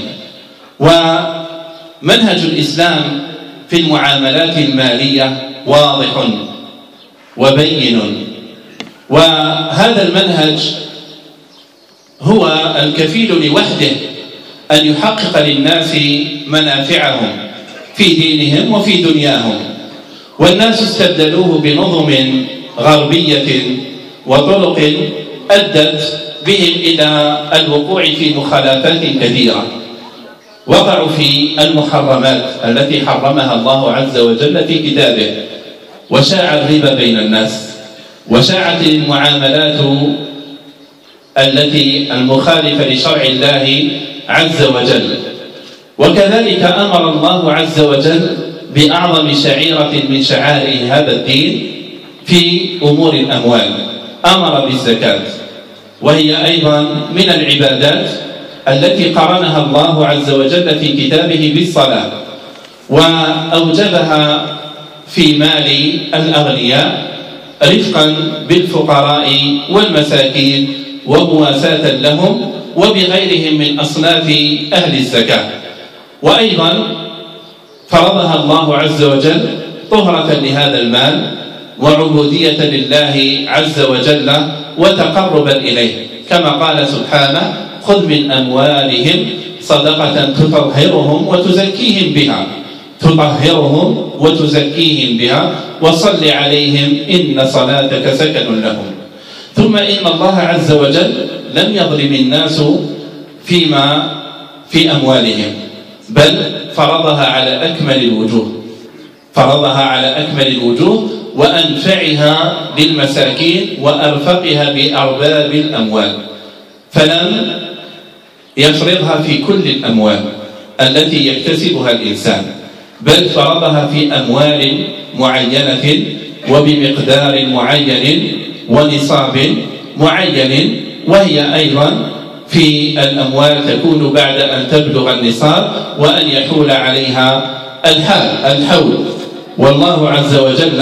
ومنهج الإسلام في المعاملات المالية واضح وبين، وهذا المنهج هو الكفيل لوحده أن يحقق للناس منافعهم في دينهم وفي دنياهم، والناس استبدلوه بنظم غربية وطرق أدت بهم إلى الوقوع في مخالفات كثيرة. وقعوا في المحرمات التي حرمها الله عز وجل في كتابه، وشاع الربا بين الناس، وشاعت المعاملات التي المخالفة لشرع الله عز وجل. وكذلك أمر الله عز وجل بأعظم شعيرة من شعائر هذا الدين في أمور الأموال، أمر بالزكاة، وهي أيضا من العبادات التي قرنها الله عز وجل في كتابه بالصلاة، وأوجبها في مال الأغنياء رفقا بالفقراء والمساكين ومواساة لهم وبغيرهم من أصناف أهل الزكاة. وأيضا فرضها الله عز وجل طهرة لهذا المال وعبودية لله عز وجل وتقربا إليه، كما قال سبحانه: خذ من أموالهم صدقة تطهرهم وتزكيهم بها تطهرهم وتزكيهم بها وصل عليهم إن صلاتك سكن لهم. ثم إن الله عز وجل لم يظلم الناس فيما في أموالهم، بل فرضها على أكمل الوجوه فرضها على أكمل الوجوه وأنفعها للمساكين وأرفقها بأرباب الأموال، فلم يفرضها في كل الأموال التي يكتسبها الإنسان، بل فرضها في أموال معينة وبمقدار معين ونصاب معين، وهي أيضا في الأموال تكون بعد أن تبلغ النصاب وأن يحول عليها الحال الحول. والله عز وجل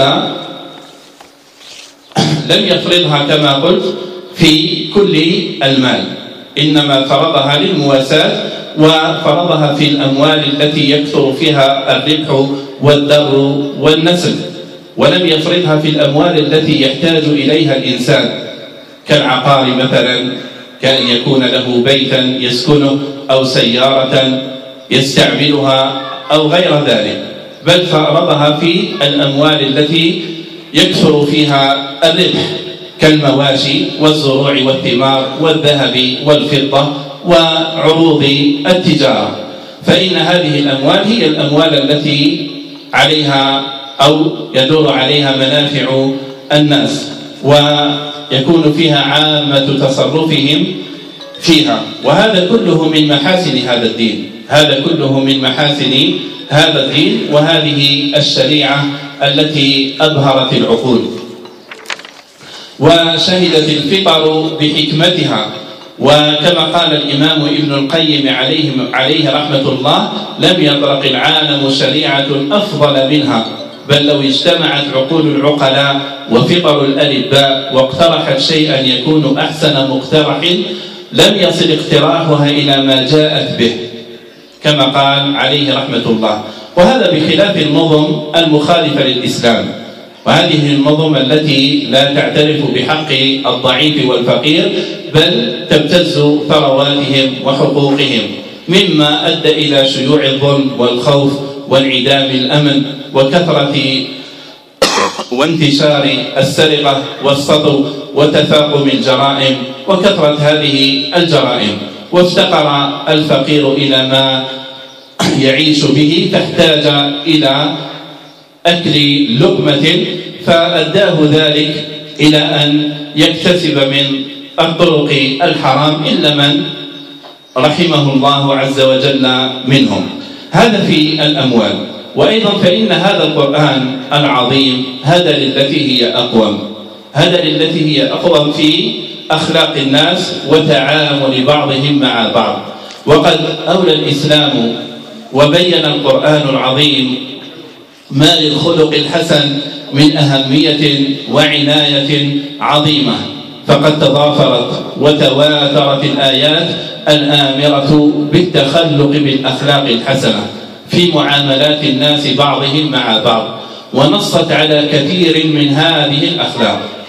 لم يفرضها كما قلت في كل المال، إنما فرضها للمواساة، وفرضها في الأموال التي يكثر فيها الربح والدر والنسل، ولم يفرضها في الأموال التي يحتاج إليها الإنسان كالعقار مثلا، كأن يكون له بيتا يسكنه أو سيارة يستعملها أو غير ذلك، بل فرضها في الأموال التي يكثر فيها الربح كالمواشي والزروع والثمار والذهب والفضة وعروض التجارة. فإن هذه الأموال هي الأموال التي عليها أو يدور عليها منافع الناس ويكون فيها عامة تصرفهم فيها، وهذا كله من محاسن هذا الدين هذا كله من محاسن هذا الدين وهذه الشريعة التي أبهرت العقول. وشهدت الفطر بحكمتها، وكما قال الإمام ابن القيم عليه, عليه رحمة الله: لم يطرق العالم شريعة أفضل منها، بل لو اجتمعت عقول العقلاء وفطر الألباء واقترحت شيئا يكون أحسن مقترح لم يصل اقتراحها إلى ما جاءت به، كما قال عليه رحمة الله. وهذا بخلاف النظم المخالفة للإسلام، وهذه النظم التي لا تعترف بحق الضعيف والفقير، بل تبتز ثرواتهم وحقوقهم، مما أدى إلى شيوع الظلم والخوف وانعدام الأمن وكثرة وانتشار السرقة والسطو وتفاقم الجرائم وكثرة هذه الجرائم. وافتقر الفقير إلى ما يعيش به، فاحتاج إلى أكل لقمة، فأداه ذلك إلى أن يكتسب من الطرق الحرام إلا من رحمه الله عز وجل منهم. هذا في الأموال. وأيضا فإن هذا القرآن العظيم هدى للتي هي أقوم هدى للتي هي أقوم في أخلاق الناس وتعامل بعضهم مع بعض. وقد أولى الإسلام وبين القرآن العظيم ما للخلق الحسن من أهمية وعناية عظيمة، فقد تضافرت وتواترت الآيات الآمرة بالتخلق بالأخلاق الحسنة في معاملات الناس بعضهم مع بعض، ونصت على كثير من هذه الأخلاق.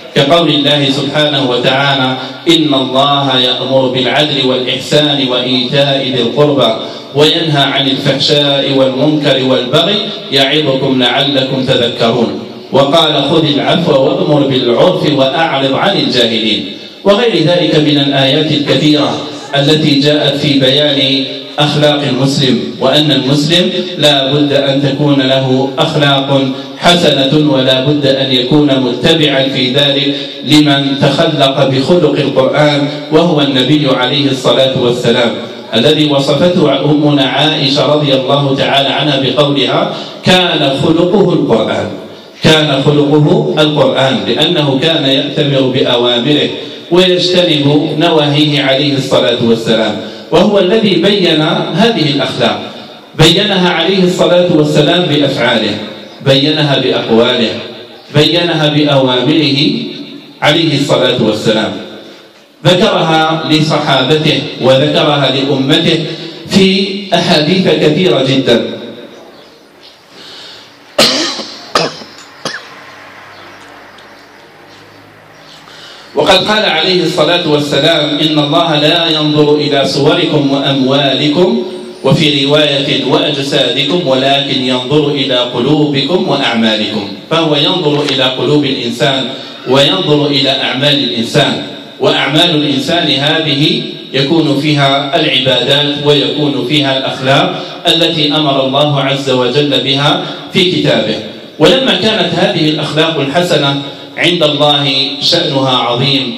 كقول الله سبحانه وتعالى: إن الله يأمر بالعدل والإحسان وإيتاء ذي القربى وينهى عن الفحشاء والمنكر والبغي يعظكم لعلكم تذكرون. وقال: خذ العفو وأمر بالعرف وأعرض عن الجاهلين، وغير ذلك من الآيات الكثيرة التي جاءت في بيان أخلاق المسلم، وأن المسلم لا بد أن تكون له أخلاق حسنة، ولا بد أن يكون متبعا في ذلك لمن تخلق بخلق القرآن، وهو النبي عليه الصلاة والسلام الذي وصفته أمنا عائشة رضي الله تعالى عنها بقولها: كان خلقه القرآن، كان خلقه القرآن، لأنه كان يأتمر بأوامره ويجتنب نواهيه عليه الصلاة والسلام، وهو الذي بين هذه الأخلاق، بينها عليه الصلاة والسلام بأفعاله، بينها بأقواله، بينها بأوامره عليه الصلاة والسلام، ذكرها لصحابته وذكرها لأمته في أحاديث كثيرة جدا. وقد قال عليه الصلاة والسلام: إن الله لا ينظر إلى صوركم وأموالكم، وفي رواية وأجسادكم، ولكن ينظر إلى قلوبكم وأعمالكم. فهو ينظر إلى قلوب الإنسان وينظر إلى أعمال الإنسان، وأعمال الإنسان هذه يكون فيها العبادات ويكون فيها الأخلاق التي أمر الله عز وجل بها في كتابه. ولما كانت هذه الأخلاق الحسنة عند الله شأنها عظيم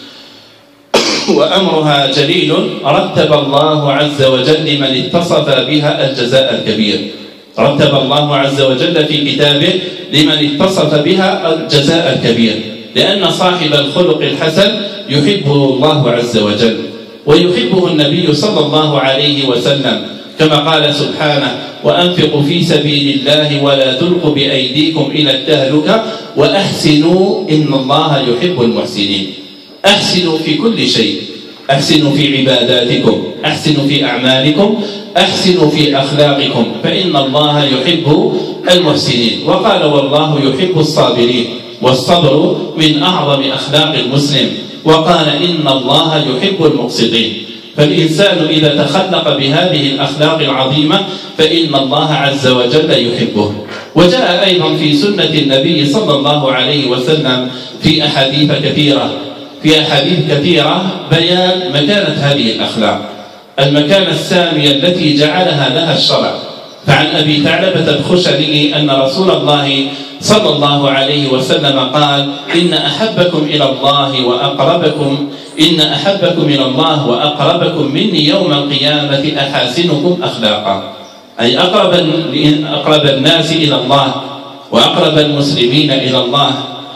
وأمرها جليل، رتب الله عز وجل لمن اتصف بها الجزاء الكبير، رتب الله عز وجل في كتابه لمن اتصف بها الجزاء الكبير، لأن صاحب الخلق الحسن يحبه الله عز وجل ويحبه النبي صلى الله عليه وسلم، كما قال سبحانه: وأنفقوا في سبيل الله ولا تلقوا بأيديكم إلى التهلكة وأحسنوا إن الله يحب المحسنين. أحسنوا في كل شيء، أحسنوا في عباداتكم، أحسنوا في أعمالكم، أحسنوا في أخلاقكم، فإن الله يحب المحسنين. وقال: والله يحب الصابرين، والصبر من أعظم أخلاق المسلم. وقال: إن الله يحب المقسطين. فالإنسان إذا تخلق بهذه الأخلاق العظيمة فإن الله عز وجل يحبه. وجاء أيضا في سنة النبي صلى الله عليه وسلم في أحاديث كثيرة في أحاديث كثيرة بيان مكانة هذه الأخلاق، المكانة السامية التي جعلها لها الشرع. فعن أبي ثعلبة الخشني أن رسول الله صلى الله عليه وسلم قال: إن أحبكم إلى الله وأقربكم إن أحبكم إلى الله وأقربكم مني يوم القيامة أحاسنكم أخلاقا، أي أقرب أقرب الناس إلى الله وأقرب المسلمين إلى الله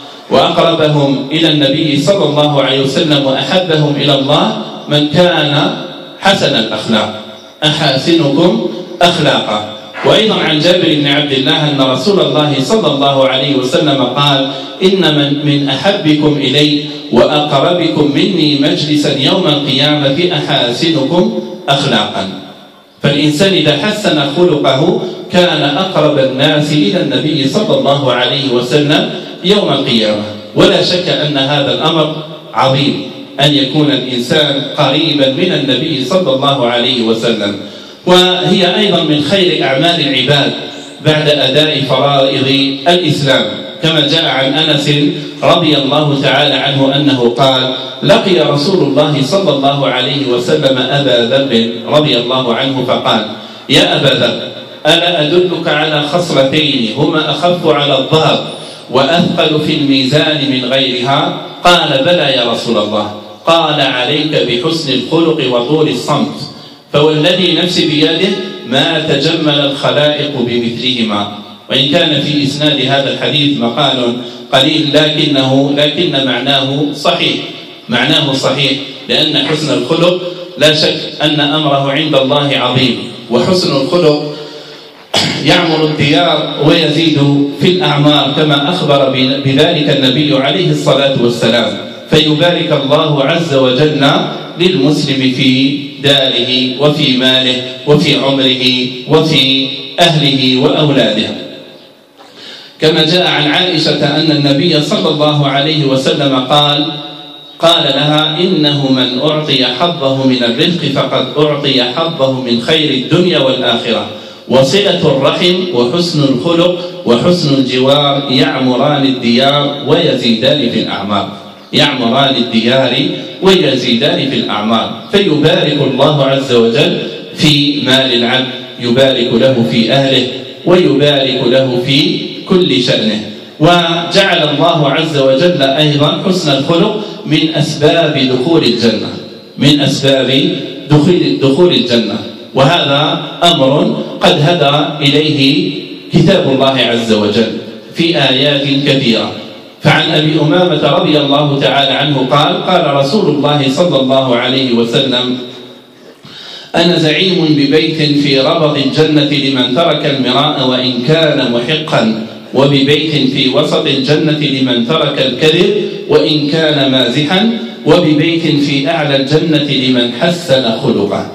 وأقربهم إلى النبي صلى الله عليه وسلم وأحبهم إلى الله من كان حسن الأخلاق، أحاسنكم أخلاقا. وأيضا عن جابر بن عبد الله أن رسول الله صلى الله عليه وسلم قال: إن من, من أحبكم إلي وأقربكم مني مجلسا يوم القيامة أحاسنكم أخلاقا. فالإنسان إذا حسن خلقه كان أقرب الناس إلى النبي صلى الله عليه وسلم يوم القيامة. ولا شك أن هذا الأمر عظيم، أن يكون الإنسان قريبا من النبي صلى الله عليه وسلم. وهي أيضا من خير أعمال العباد بعد أداء فرائض الإسلام، كما جاء عن أنس رضي الله تعالى عنه أنه قال: لقي رسول الله صلى الله عليه وسلم أبا ذر رضي الله عنه فقال: يا أبا ذر، ألا أدلك على خصلتين هما أخف على الظهر وأثقل في الميزان من غيرها؟ قال: بلى يا رسول الله. قال: عليك بحسن الخلق وطول الصمت، فوالذي نفسي بيده ما تجمل الخلائق بمثلهما. وإن كان في إسناد هذا الحديث مقال قليل لكنه لكن معناه صحيح، معناه صحيح، لأن حسن الخلق لا شك أن أمره عند الله عظيم، وحسن الخلق يعمر الديار ويزيد في الأعمار، كما أخبر بذلك النبي عليه الصلاة والسلام. فيبارك الله عز وجل للمسلم في داره وفي ماله وفي عمره وفي أهله وأولاده. كما جاء عن عائشة أن النبي صلى الله عليه وسلم قال قال لها إنه من أعطي حظه من الرزق فقد أعطي حظه من خير الدنيا والآخرة. وصلة الرحم وحسن الخلق وحسن الجوار يعمران الديار ويزيدان في الأعمار، يعمران الديار ويزيدان في الأعمار. فيبارك الله عز وجل في مال العبد، يبارك له في أهله ويبارك له في كل شأنه. وجعل الله عز وجل أيضا حسن الخلق من أسباب دخول الجنة، من أسباب دخول دخول الجنة، وهذا أمر قد هدى إليه كتاب الله عز وجل في آيات كثيرة. فعن أبي أمامة رضي الله تعالى عنه قال قال رسول الله صلى الله عليه وسلم: أنا زعيم ببيت في ربض الجنة لمن ترك المراء وإن كان محقا، وببيت في وسط الجنة لمن ترك الكذب وإن كان مازحا، وببيت في أعلى الجنة لمن حسن خلقه.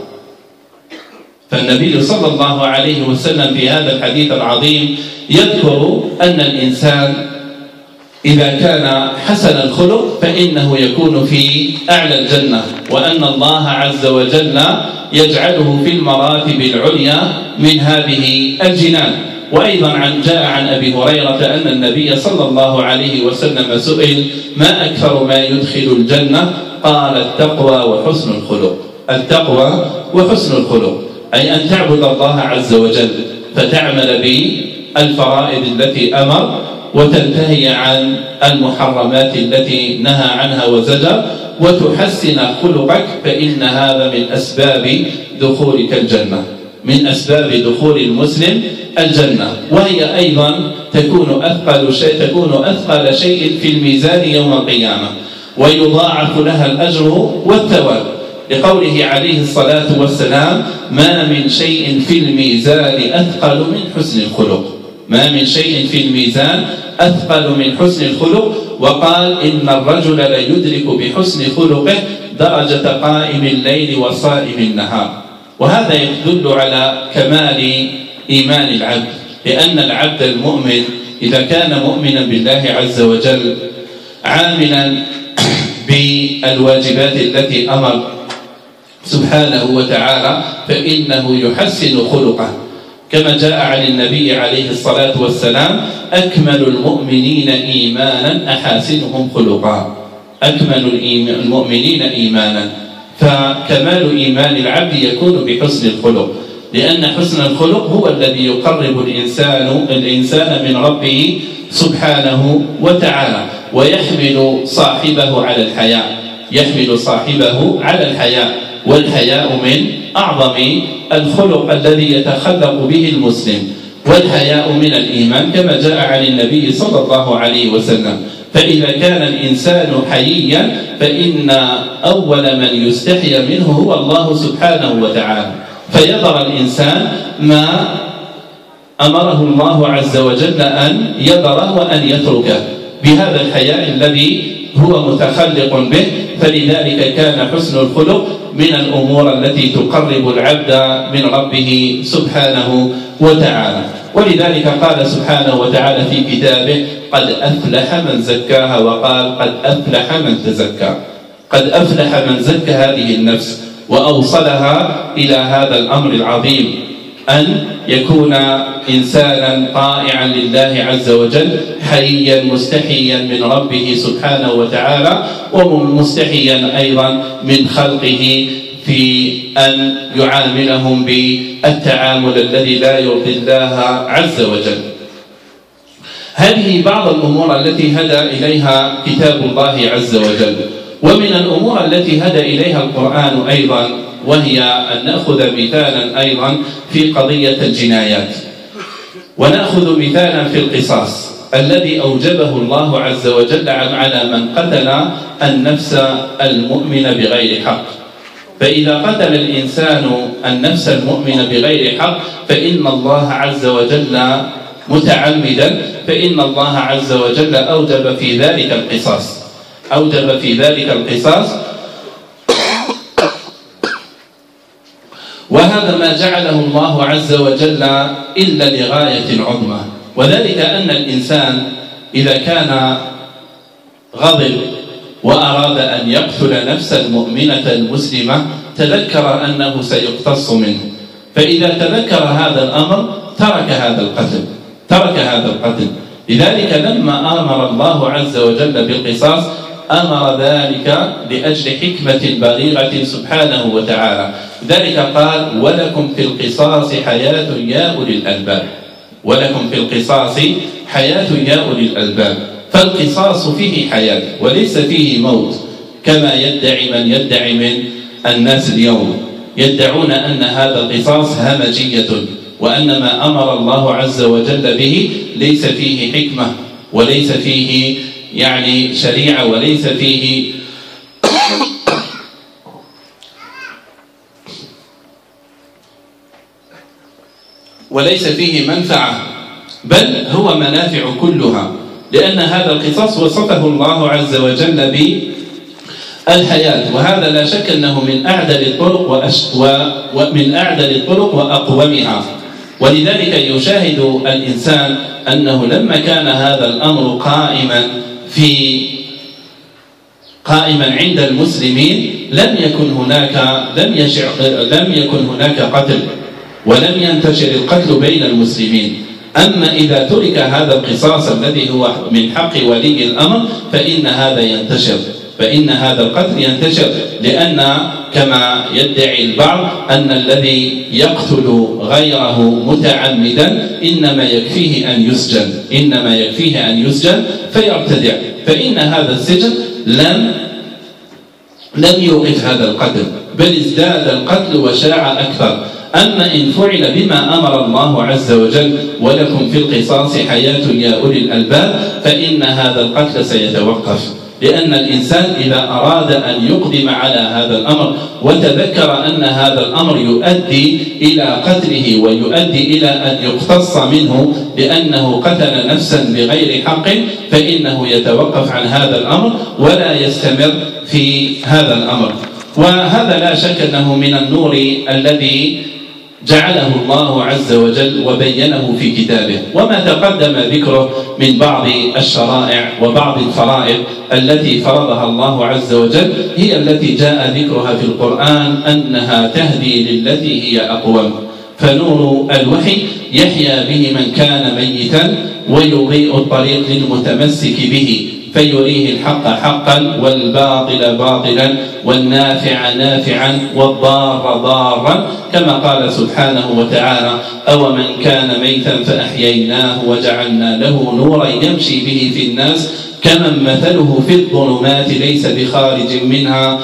فالنبي صلى الله عليه وسلم في هذا الحديث العظيم يذكر أن الإنسان إذا كان حسن الخلق فإنه يكون في أعلى الجنة، وأن الله عز وجل يجعله في المراتب العليا من هذه الجنان. وأيضا عن جاء عن أبي هريرة أن النبي صلى الله عليه وسلم سئل: ما أكثر ما يدخل الجنة؟ قال: التقوى وحسن الخلق. التقوى وحسن الخلق أي أن تعبد الله عز وجل فتعمل بالفرائض التي أمر وتنتهي عن المحرمات التي نهى عنها وزجر، وتحسن خلقك، فإن هذا من أسباب دخولك الجنة، من أسباب دخول المسلم الجنة. وهي أيضا تكون أثقل شيء تكون أثقل شيء في الميزان يوم القيامة، ويضاعف لها الأجر والثواب، لقوله عليه الصلاة والسلام: ما من شيء في الميزان أثقل من حسن الخلق، ما من شيء في الميزان أثقل من حسن الخلق. وقال: إن الرجل ليدرك بحسن خلقه درجة قائم الليل وصائم النهار. وهذا يدل على كمال إيمان العبد، لأن العبد المؤمن إذا كان مؤمنا بالله عز وجل عاملا بالواجبات التي أمر سبحانه وتعالى فإنه يحسن خلقه، كما جاء عن النبي عليه الصلاة والسلام: أكمل المؤمنين إيمانا أحاسنهم خلقا. أكمل المؤمنين إيمانا، فكمال إيمان العبد يكون بحسن الخلق، لأن حسن الخلق هو الذي يقرب الإنسان الإنسان من ربه سبحانه وتعالى، ويحمل صاحبه على الحياء، يحمل صاحبه على الحياء. والحياء من أعظم الخلق الذي يتخلق به المسلم، والحياء من الإيمان كما جاء عن النبي صلى الله عليه وسلم. فإذا كان الإنسان حييا فإن أول من يستحي منه هو الله سبحانه وتعالى، فيذر الإنسان ما أمره الله عز وجل أن يذره وأن يتركه بهذا الحياء الذي هو متخلق به. فلذلك كان حسن الخلق من الأمور التي تقرب العبد من ربه سبحانه وتعالى. ولذلك قال سبحانه وتعالى في كتابه: قد أفلح من زكاها، وقال: قد أفلح من تزكى. قد أفلح من زكى هذه النفس وأوصلها إلى هذا الأمر العظيم، أن يكون إنسانا طائعا لله عز وجل، حييا مستحيا من ربه سبحانه وتعالى، ومستحيا أيضا من خلقه في أن يعاملهم بالتعامل الذي لا يرضي الله عز وجل. هذه بعض الأمور التي هدى إليها كتاب الله عز وجل. ومن الأمور التي هدى إليها القرآن أيضا، وهي أن نأخذ مثالا أيضا في قضية الجنايات، ونأخذ مثالا في القصاص الذي أوجبه الله عز وجل على من قتل النفس المؤمن بغير حق. فإذا قتل الإنسان النفس المؤمن بغير حق فإن الله عز وجل متعمدا فإن الله عز وجل أوجب في ذلك القصاص، أوجب في ذلك القصاص. وهذا ما جعله الله عز وجل إلا لغاية عظمى، وذلك أن الإنسان إذا كان غضب وأراد أن يقتل نفسا المؤمنة المسلمة تذكر أنه سيقتص منه، فإذا تذكر هذا الأمر ترك هذا القتل ترك هذا القتل لذلك لما أمر الله عز وجل بالقصاص أمر ذلك لأجل حكمة بليغة سبحانه وتعالى. ذلك قال: ولكم في القصاص حياة يا أولي الألباب. ولكم في القصاص حياة يا أولي الألباب. فالقصاص فيه حياة وليس فيه موت، كما يدعي من يدعي من الناس اليوم، يدعون أن هذا القصاص همجية، وأن ما أمر الله عز وجل به ليس فيه حكمة وليس فيه يعني شريعة وليس فيه وليس فيه منفعة، بل هو منافع كلها، لأن هذا القصاص وصفه الله عز وجل بالحياة، وهذا لا شك أنه من أعدل الطرق ومن أعدل الطرق وأقومها. ولذلك يشاهد الإنسان أنه لما كان هذا الأمر قائما في قائما عند المسلمين لم يكن هناك لم يشع لم يكن هناك قتل ولم ينتشر القتل بين المسلمين. أما إذا ترك هذا القصاص الذي هو من حق ولي الأمر فإن هذا ينتشر فإن هذا القتل ينتشر، لأن كما يدعي البعض أن الذي يقتل غيره متعمدا إنما يكفيه أن يسجن إنما يكفيه أن يسجن فيرتدع، فإن هذا السجن لم لم يوقف هذا القتل، بل ازداد القتل وشاع أكثر. أما إن فعل بما أمر الله عز وجل: ولكم في القصاص حياة يا أولي الألباب، فإن هذا القتل سيتوقف، لأن الإنسان إذا أراد أن يقدم على هذا الأمر وتذكر أن هذا الأمر يؤدي إلى قتله ويؤدي إلى أن يقتص منه لأنه قتل نفسا بغير حق، فإنه يتوقف عن هذا الأمر ولا يستمر في هذا الأمر. وهذا لا شك أنه من النور الذي جعله الله عز وجل وبينه في كتابه، وما تقدم ذكره من بعض الشرائع وبعض الفرائض التي فرضها الله عز وجل هي التي جاء ذكرها في القرآن أنها تهدي للتي هي أقوم. فنور الوحي يحيا به من كان ميتا ويضيء الطريق للمتمسك به، فيريه الحق حقا والباطل باطلا والنافع نافعا والضار ضارا، كما قال سبحانه وتعالى: أو من كان ميتا فأحييناه وجعلنا له نورا يمشي به في الناس كمن مثله في الظلمات ليس بخارج منها.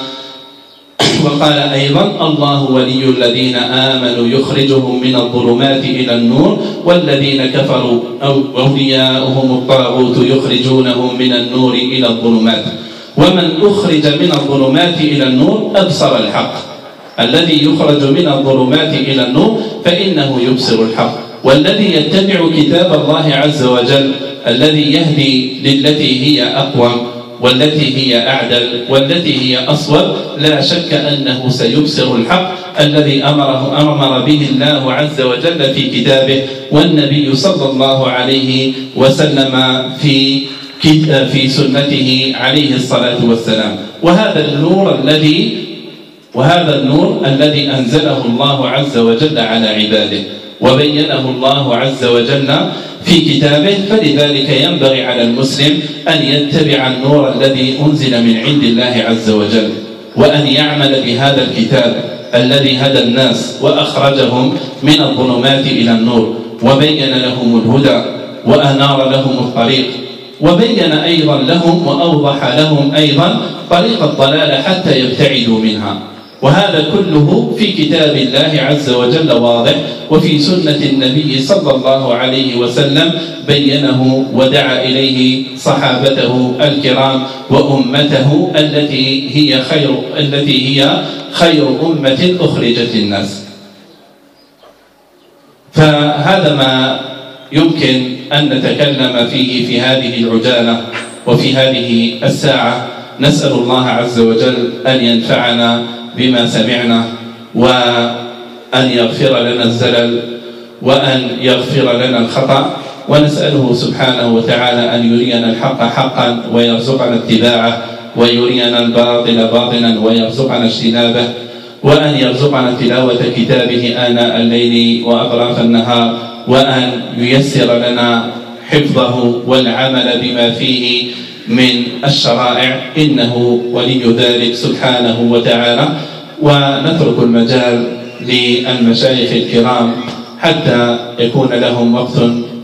وقال أيضا: الله ولي الذين آمنوا يخرجهم من الظلمات إلى النور والذين كفروا أولياؤهم الطاغوت يخرجونهم من النور إلى الظلمات. ومن أخرج من الظلمات إلى النور أبصر الحق. الذي يخرج من الظلمات إلى النور فإنه يبصر الحق، والذي يتبع كتاب الله عز وجل الذي يهدي للتي هي أقوم والتي هي أعدل والتي هي أصوب لا شك أنه سيبصر الحق الذي أمره أمر به الله عز وجل في كتابه والنبي صلى الله عليه وسلم في في سنته عليه الصلاة والسلام. وهذا النور الذي وهذا النور الذي أنزله الله عز وجل على عباده وبينه الله عز وجل في كتابه، فلذلك ينبغي على المسلم أن يتبع النور الذي أنزل من عند الله عز وجل، وأن يعمل بهذا الكتاب الذي هدى الناس وأخرجهم من الظلمات إلى النور وبين لهم الهدى وأنار لهم الطريق، وبين أيضا لهم وأوضح لهم أيضا طريق الضلال حتى يبتعدوا منها. وهذا كله في كتاب الله عز وجل واضح، وفي سنة النبي صلى الله عليه وسلم بينه ودعا إليه صحابته الكرام وأمته التي هي خير التي هي خير أمة أخرجت للناس. فهذا ما يمكن أن نتكلم فيه في هذه العجالة وفي هذه الساعة. نسأل الله عز وجل أن ينفعنا بما سمعنا، وأن يغفر لنا الزلل، وأن يغفر لنا الخطأ، ونسأله سبحانه وتعالى أن يرينا الحق حقا ويرزقنا اتباعه، ويرينا الباطل باطلا ويرزقنا اجتنابه، وأن يرزقنا تلاوة كتابه آناء الليل وأطراف النهار، وأن ييسر لنا حفظه والعمل بما فيه من الشرائع، إنه ولي ذلك سبحانه وتعالى. ونترك المجال للمشايخ الكرام حتى يكون لهم وقت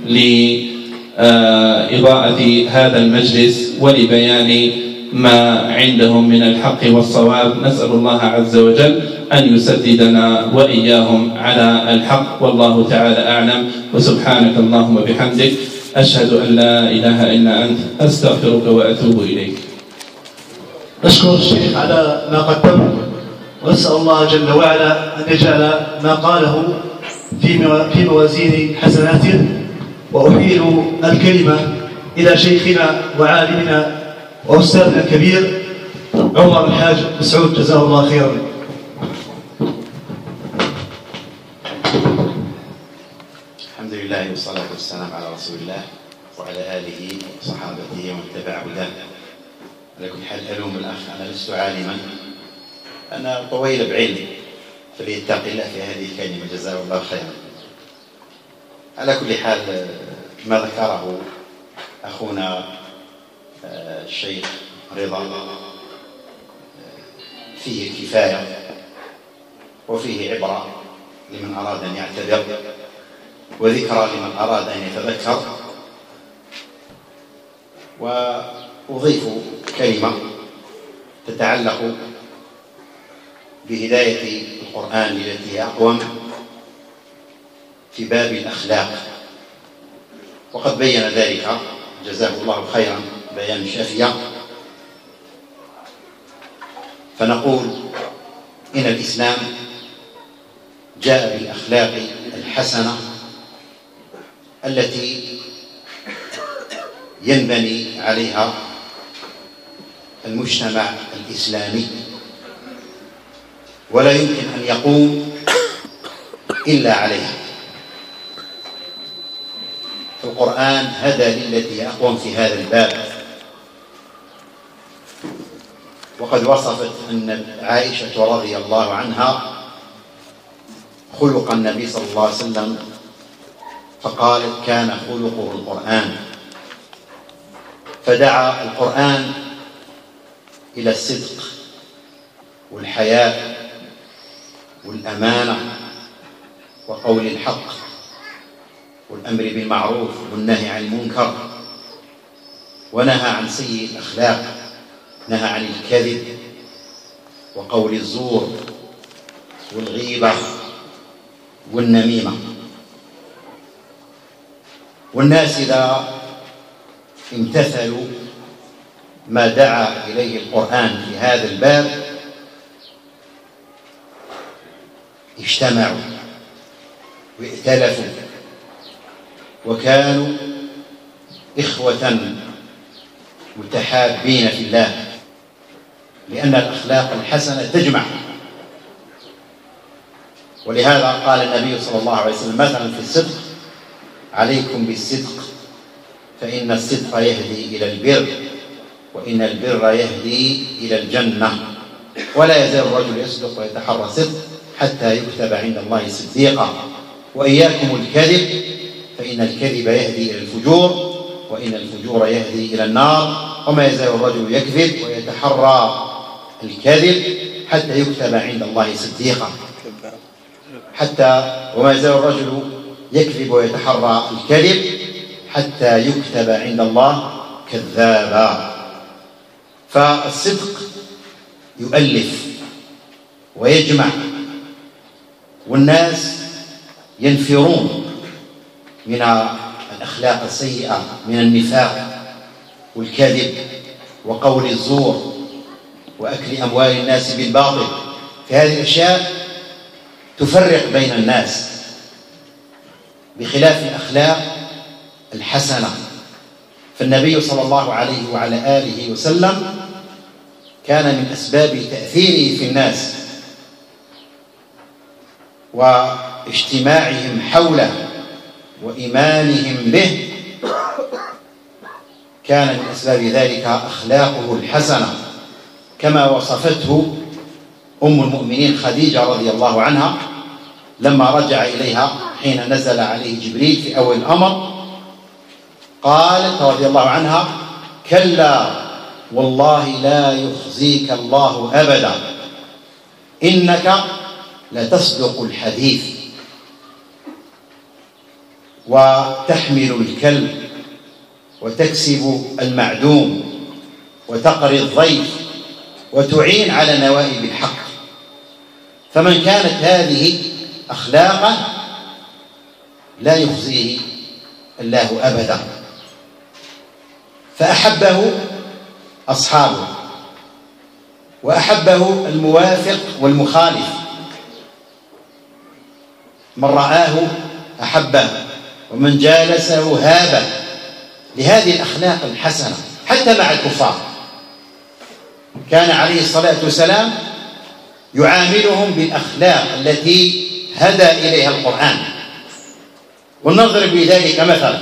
لإضاءة هذا المجلس ولبيان ما عندهم من الحق والصواب. نسأل الله عز وجل أن يسددنا وإياهم على الحق، والله تعالى أعلم. وسبحانك اللهم وبحمدك، أشهد أن لا إله إلا أنت، أستغفرك وأتوب إليك. نشكر الشيخ على ما قدم، ونسأل الله جل وعلا أن يجعل ما قاله في موازين حسناته. وأحيل الكلمة إلى شيخنا وعالمنا وأستاذنا الكبير عمر الحاج مسعود، جزاه الله خيرا. الحمد لله والصلاة والسلام على رسول الله وعلى آله وصحابته ومن تبع هداه. على كل حال ألوم الأخ، أنا لست عالما، أنا طويل بعلم، فليتق الله في هذه الكلمة، جزاه الله خيرا. على كل حال ما ذكره أخونا الشيخ رضا فيه كفاية وفيه عبرة لمن أراد أن يعتبر، وذكرى لمن أراد أن يتذكر. وأضيف كلمة تتعلق بهداية القرآن التي هي أقوم في باب الأخلاق، وقد بين ذلك جزاه الله خيرا بيان شافيا. فنقول إن الإسلام جاء بالأخلاق الحسنة التي ينبني عليها المجتمع الإسلامي، ولا يمكن أن يقوم إلا عليها. القرآن هدى للتي أقوم في هذا الباب، وقد وصفت أن عائشة رضي الله عنها خلق النبي صلى الله عليه وسلم، فقالت كان خلقه القرآن. فدعا القرآن إلى الصدق والحياء والأمانة وقول الحق والأمر بالمعروف والنهي عن المنكر، ونهى عن سيء الأخلاق، نهى عن الكذب وقول الزور والغيبة والنميمة. والناس إذا امتثلوا ما دعا إليه القرآن في هذا الباب اجتمعوا وائتلفوا وكانوا إخوة متحابين في الله، لأن الأخلاق الحسنة تجمع. ولهذا قال النبي صلى الله عليه وسلم مثلا في الصدق: عليكم بالصدق فإن الصدق يهدي إلى البر، وإن البر يهدي إلى الجنة، ولا يزال الرجل يصدق ويتحرى الصدق حتى يكتب عند الله صديقا، وإياكم الكذب فإن الكذب يهدي إلى الفجور، وإن الفجور يهدي إلى النار، وما يزال الرجل يكذب ويتحرى الكذب حتى يكتب عند الله صديقا، حتى وما يزال الرجل يكذب ويتحرى الكذب حتى يكتب عند الله كذابا. فالصدق يؤلف ويجمع، والناس ينفرون من الأخلاق السيئة من النفاق والكذب وقول الزور وأكل أموال الناس بالباطل. فهذه الأشياء تفرق بين الناس، بخلاف الأخلاق الحسنة. فالنبي صلى الله عليه وعلى آله وسلم كان من أسباب تأثيره في الناس واجتماعهم حوله وإيمانهم به كان من أسباب ذلك أخلاقه الحسنة كما وصفته أم المؤمنين خديجة رضي الله عنها لما رجع إليها حين نزل عليه جبريل في أول الأمر، قالت رضي الله عنها: كلا والله لا يخزيك الله أبدا إنك لتصدق الحديث وتحمل الكلب وتكسب المعدوم وتقري الضيف وتعين على نوائب الحق. فمن كانت هذه أخلاقه لا يخزيه الله أبدا. فأحبه أصحابه وأحبه الموافق والمخالف، من رآه أحبه ومن جالسه هابه، لهذه الأخلاق الحسنة حتى مع الكفار. كان عليه الصلاة والسلام يعاملهم بالأخلاق التي هدى إليها القرآن. ونضرب بذلك مثلا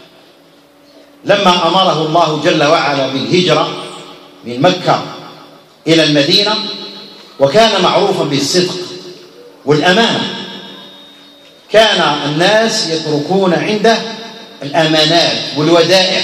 لما أمره الله جل وعلا بالهجرة من مكة إلى المدينة، وكان معروفا بالصدق والأمانة، كان الناس يتركون عنده الأمانات والودائع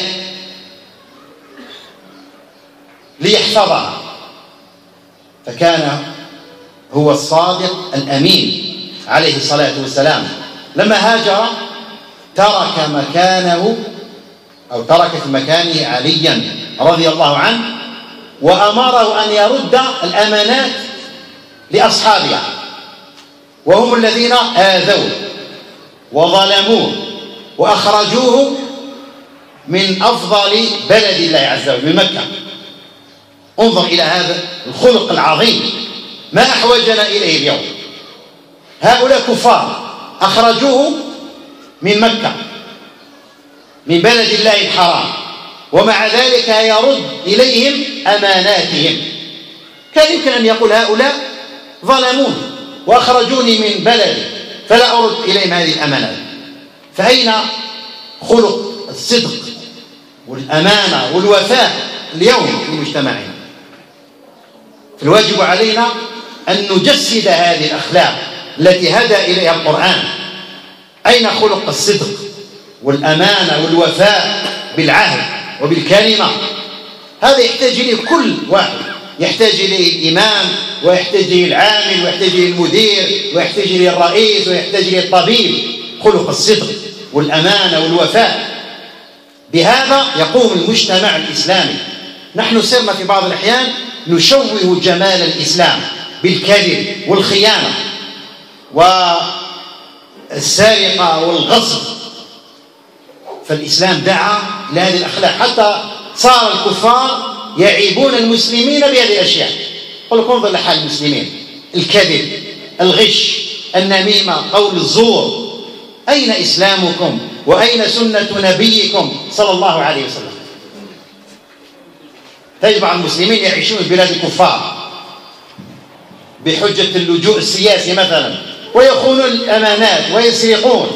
ليحفظها، فكان هو الصادق الأمين عليه الصلاة والسلام. لما هاجر ترك مكانه أو ترك في مكانه عليا رضي الله عنه، وأمره أن يرد الأمانات لأصحابها، وهم الذين آذوه وظلموه وأخرجوه من أفضل بلد الله عز وجل، من مكة. انظر إلى هذا الخلق العظيم، ما أحوجنا إليه اليوم. هؤلاء كفار أخرجوه من مكة من بلد الله الحرام، ومع ذلك يرد إليهم أماناتهم. كان يمكن أن يقول هؤلاء ظلموني وأخرجوني من بلدي فلا أرد إليهم هذه الأمانات. فأين خلق الصدق والأمانة والوفاء اليوم في مجتمعنا؟ فالواجب علينا أن نجسد هذه الأخلاق التي هدى إليها القرآن. أين خلق الصدق والأمانة والوفاء بالعهد وبالكلمة؟ هذا يحتاج إليه كل واحد، يحتاج إليه الإمام، ويحتاج إليه العامل، ويحتاج إليه المدير، ويحتاج إليه الرئيس، ويحتاج إليه الطبيب. خلق الصدق والأمانة والوفاء، بهذا يقوم المجتمع الإسلامي. نحن صرنا في بعض الأحيان نشوه جمال الإسلام بالكذب والخيانة والسرقة والغصب. فالإسلام دعا لهذه الأخلاق، حتى صار الكفار يعيبون المسلمين بهذه الأشياء. قل لكم انظر لحال المسلمين: الكذب، الغش، النميمة، قول الزور. أين إسلامكم وأين سنة نبيكم صلى الله عليه وسلم؟ تجد بعض المسلمين يعيشون في بلاد الكفار بحجة اللجوء السياسي مثلا، ويخونون الأمانات ويسرقون.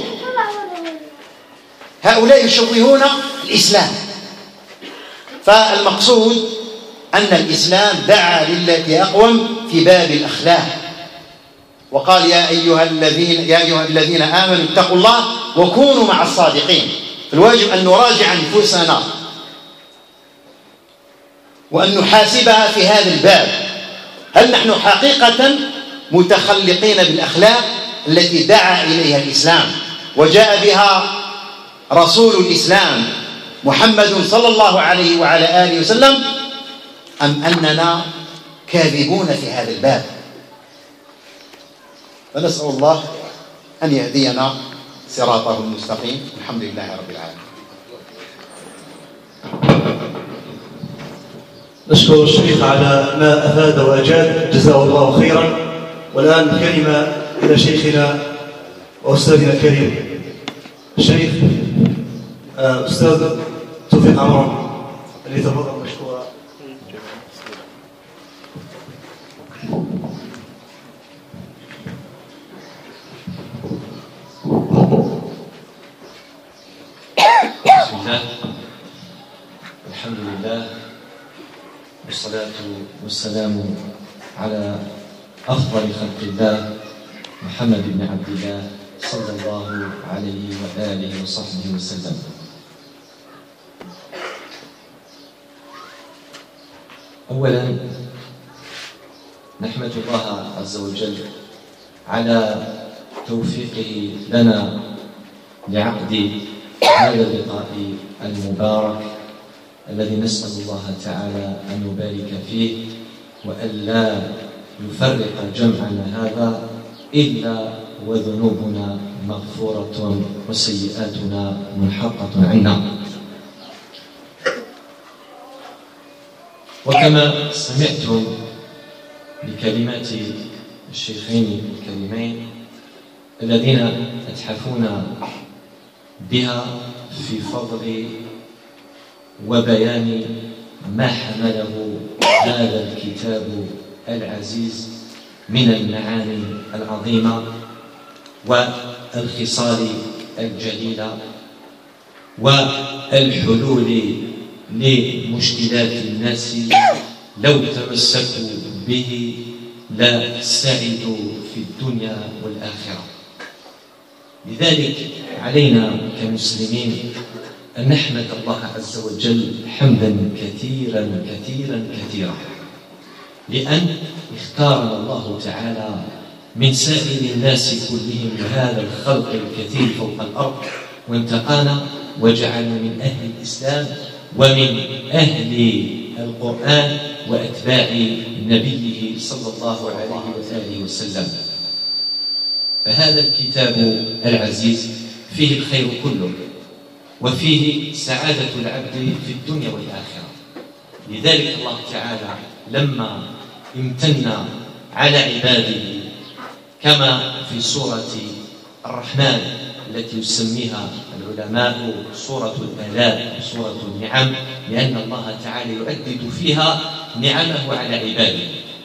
هؤلاء يشوهون الإسلام. فالمقصود أن الإسلام دعا للتي أقوم في باب الأخلاق، وقال: يا أيها الذين يا أيها الذين آمنوا اتقوا الله وكونوا مع الصادقين. فالواجب أن نراجع أنفسنا وأن نحاسبها في هذا الباب. هل نحن حقيقة متخلقين بالأخلاق التي دعا إليها الإسلام وجاء بها رسول الإسلام محمد صلى الله عليه وعلى آله وسلم، أم أننا كاذبون في هذا الباب؟ فنسأل الله أن يهدينا صراطه المستقيم. الحمد لله رب العالمين. نشكر الشيخ على ما أفاد وأجاد، جزاه الله خيرا. والآن الكلمة إلى شيخنا وأستاذنا الكريم الشيخ أستاذ توفيق عمران، فليتفضل مشكورا. بسم الله، والصلاة والسلام على أفضل خلق الله محمد بن عبد الله صلى الله عليه وآله وصحبه وسلم. أولا نحمد الله عز وجل على توفيقه لنا لعقد هذا اللقاء المبارك الذي نسأل الله تعالى أن يبارك فيه وأن لا يفرق جمعنا هذا إلا وذنوبنا مغفورة وسيئاتنا منحقة عنا. وكما سمعتم بكلمات الشيخين الكريمين الذين أتحفون بها في فضل وبيان ما حمله هذا الكتاب العزيز من المعاني العظيمة والخصال الجليلة والحلول لمشكلات الناس لو تمسكوا به لا سعدوا في الدنيا والآخرة. لذلك علينا كمسلمين أن نحمد الله عز وجل حمدا كثيرا كثيرا كثيرا لأن اختارنا الله تعالى من سائر الناس كلهم بهذا الخلق الكثير فوق الأرض وانتقانا وجعلنا من أهل الإسلام ومن أهل القرآن وأتباع نبيه صلى الله عليه وآله وسلم. فهذا الكتاب العزيز فيه الخير كله وفيه سعادة العبد في الدنيا والآخرة. لذلك الله تعالى لما امتن على عباده كما في سورة الرحمن التي يسميها العلماء سورة الآلاء سورة النعم لأن الله تعالى يعدد فيها نعمه على عباده.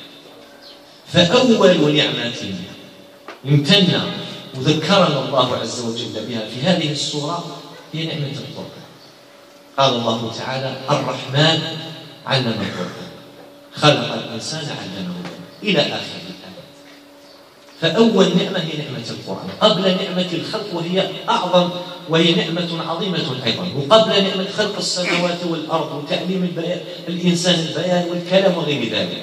فأول نعمة امتن وذكرنا الله عز وجل بها في هذه السورة هي نعمة القرآن. قال الله تعالى الرحمن علم القرآن خلق الإنسان علمه إلى آخر الآيات. فأول نعمة هي نعمة القرآن قبل نعمة الخلق وهي أعظم وهي نعمة عظيمة أيضا وقبل نعمة خلق السماوات والأرض وتعليم البيان الإنسان البيان والكلام وغير ذلك.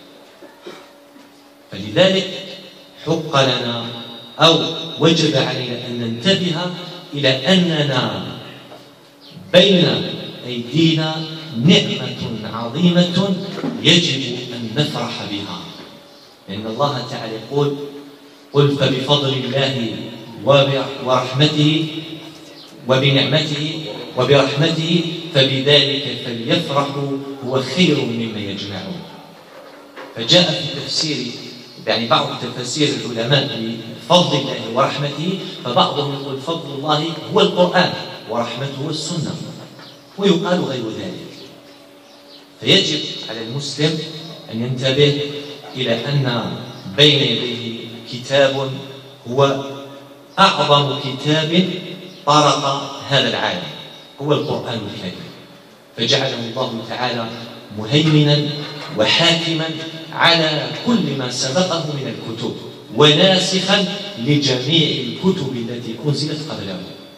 فلذلك حق لنا أو وجب علينا أن ننتبه إلى أننا بين أيدينا نعمة عظيمة يجب أن نفرح بها. لأن الله تعالى يقول قل فبفضل الله ورحمته وبنعمته وبرحمته فبذلك فليفرحوا هو خير مما يجمعون. فجاء في التفسير يعني بعض تفاسير العلماء بفضل الله ورحمته فبعضهم يقول فضل الله هو القرآن ورحمته السنة ويقال غير ذلك. فيجب على المسلم أن ينتبه إلى أن بين يديه كتاب هو أعظم كتاب طرق هذا العالم هو القرآن الكريم. فجعله الله تعالى مهيمنا وحاكما على كل ما سبقه من الكتب وناسخا لجميع الكتب التي أنزلت قبله.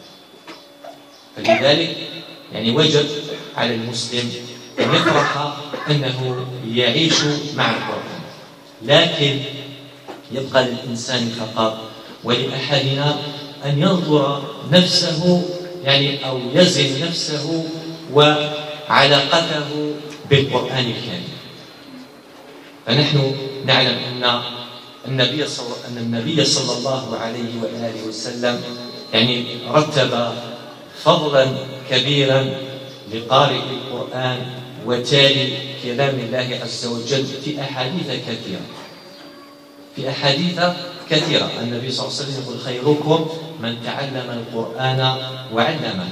فلذلك يعني وجب على المسلم أن يفرح أنه يعيش مع القرآن. لكن يبقى للإنسان فقط ولأحدنا أن ينظر نفسه يعني أو يزن نفسه وعلاقته بالقرآن الكريم. فنحن نعلم أن النبي صلى أن النبي صلى الله عليه وآله وسلم يعني رتب فضلا كبيرا لقارئ القرآن وتالي كلام الله عز وجل في أحاديث كثيرة في أحاديث كثيرة. النبي صلى الله عليه وسلم يقول خيركم من تعلم القرآن وعلمه.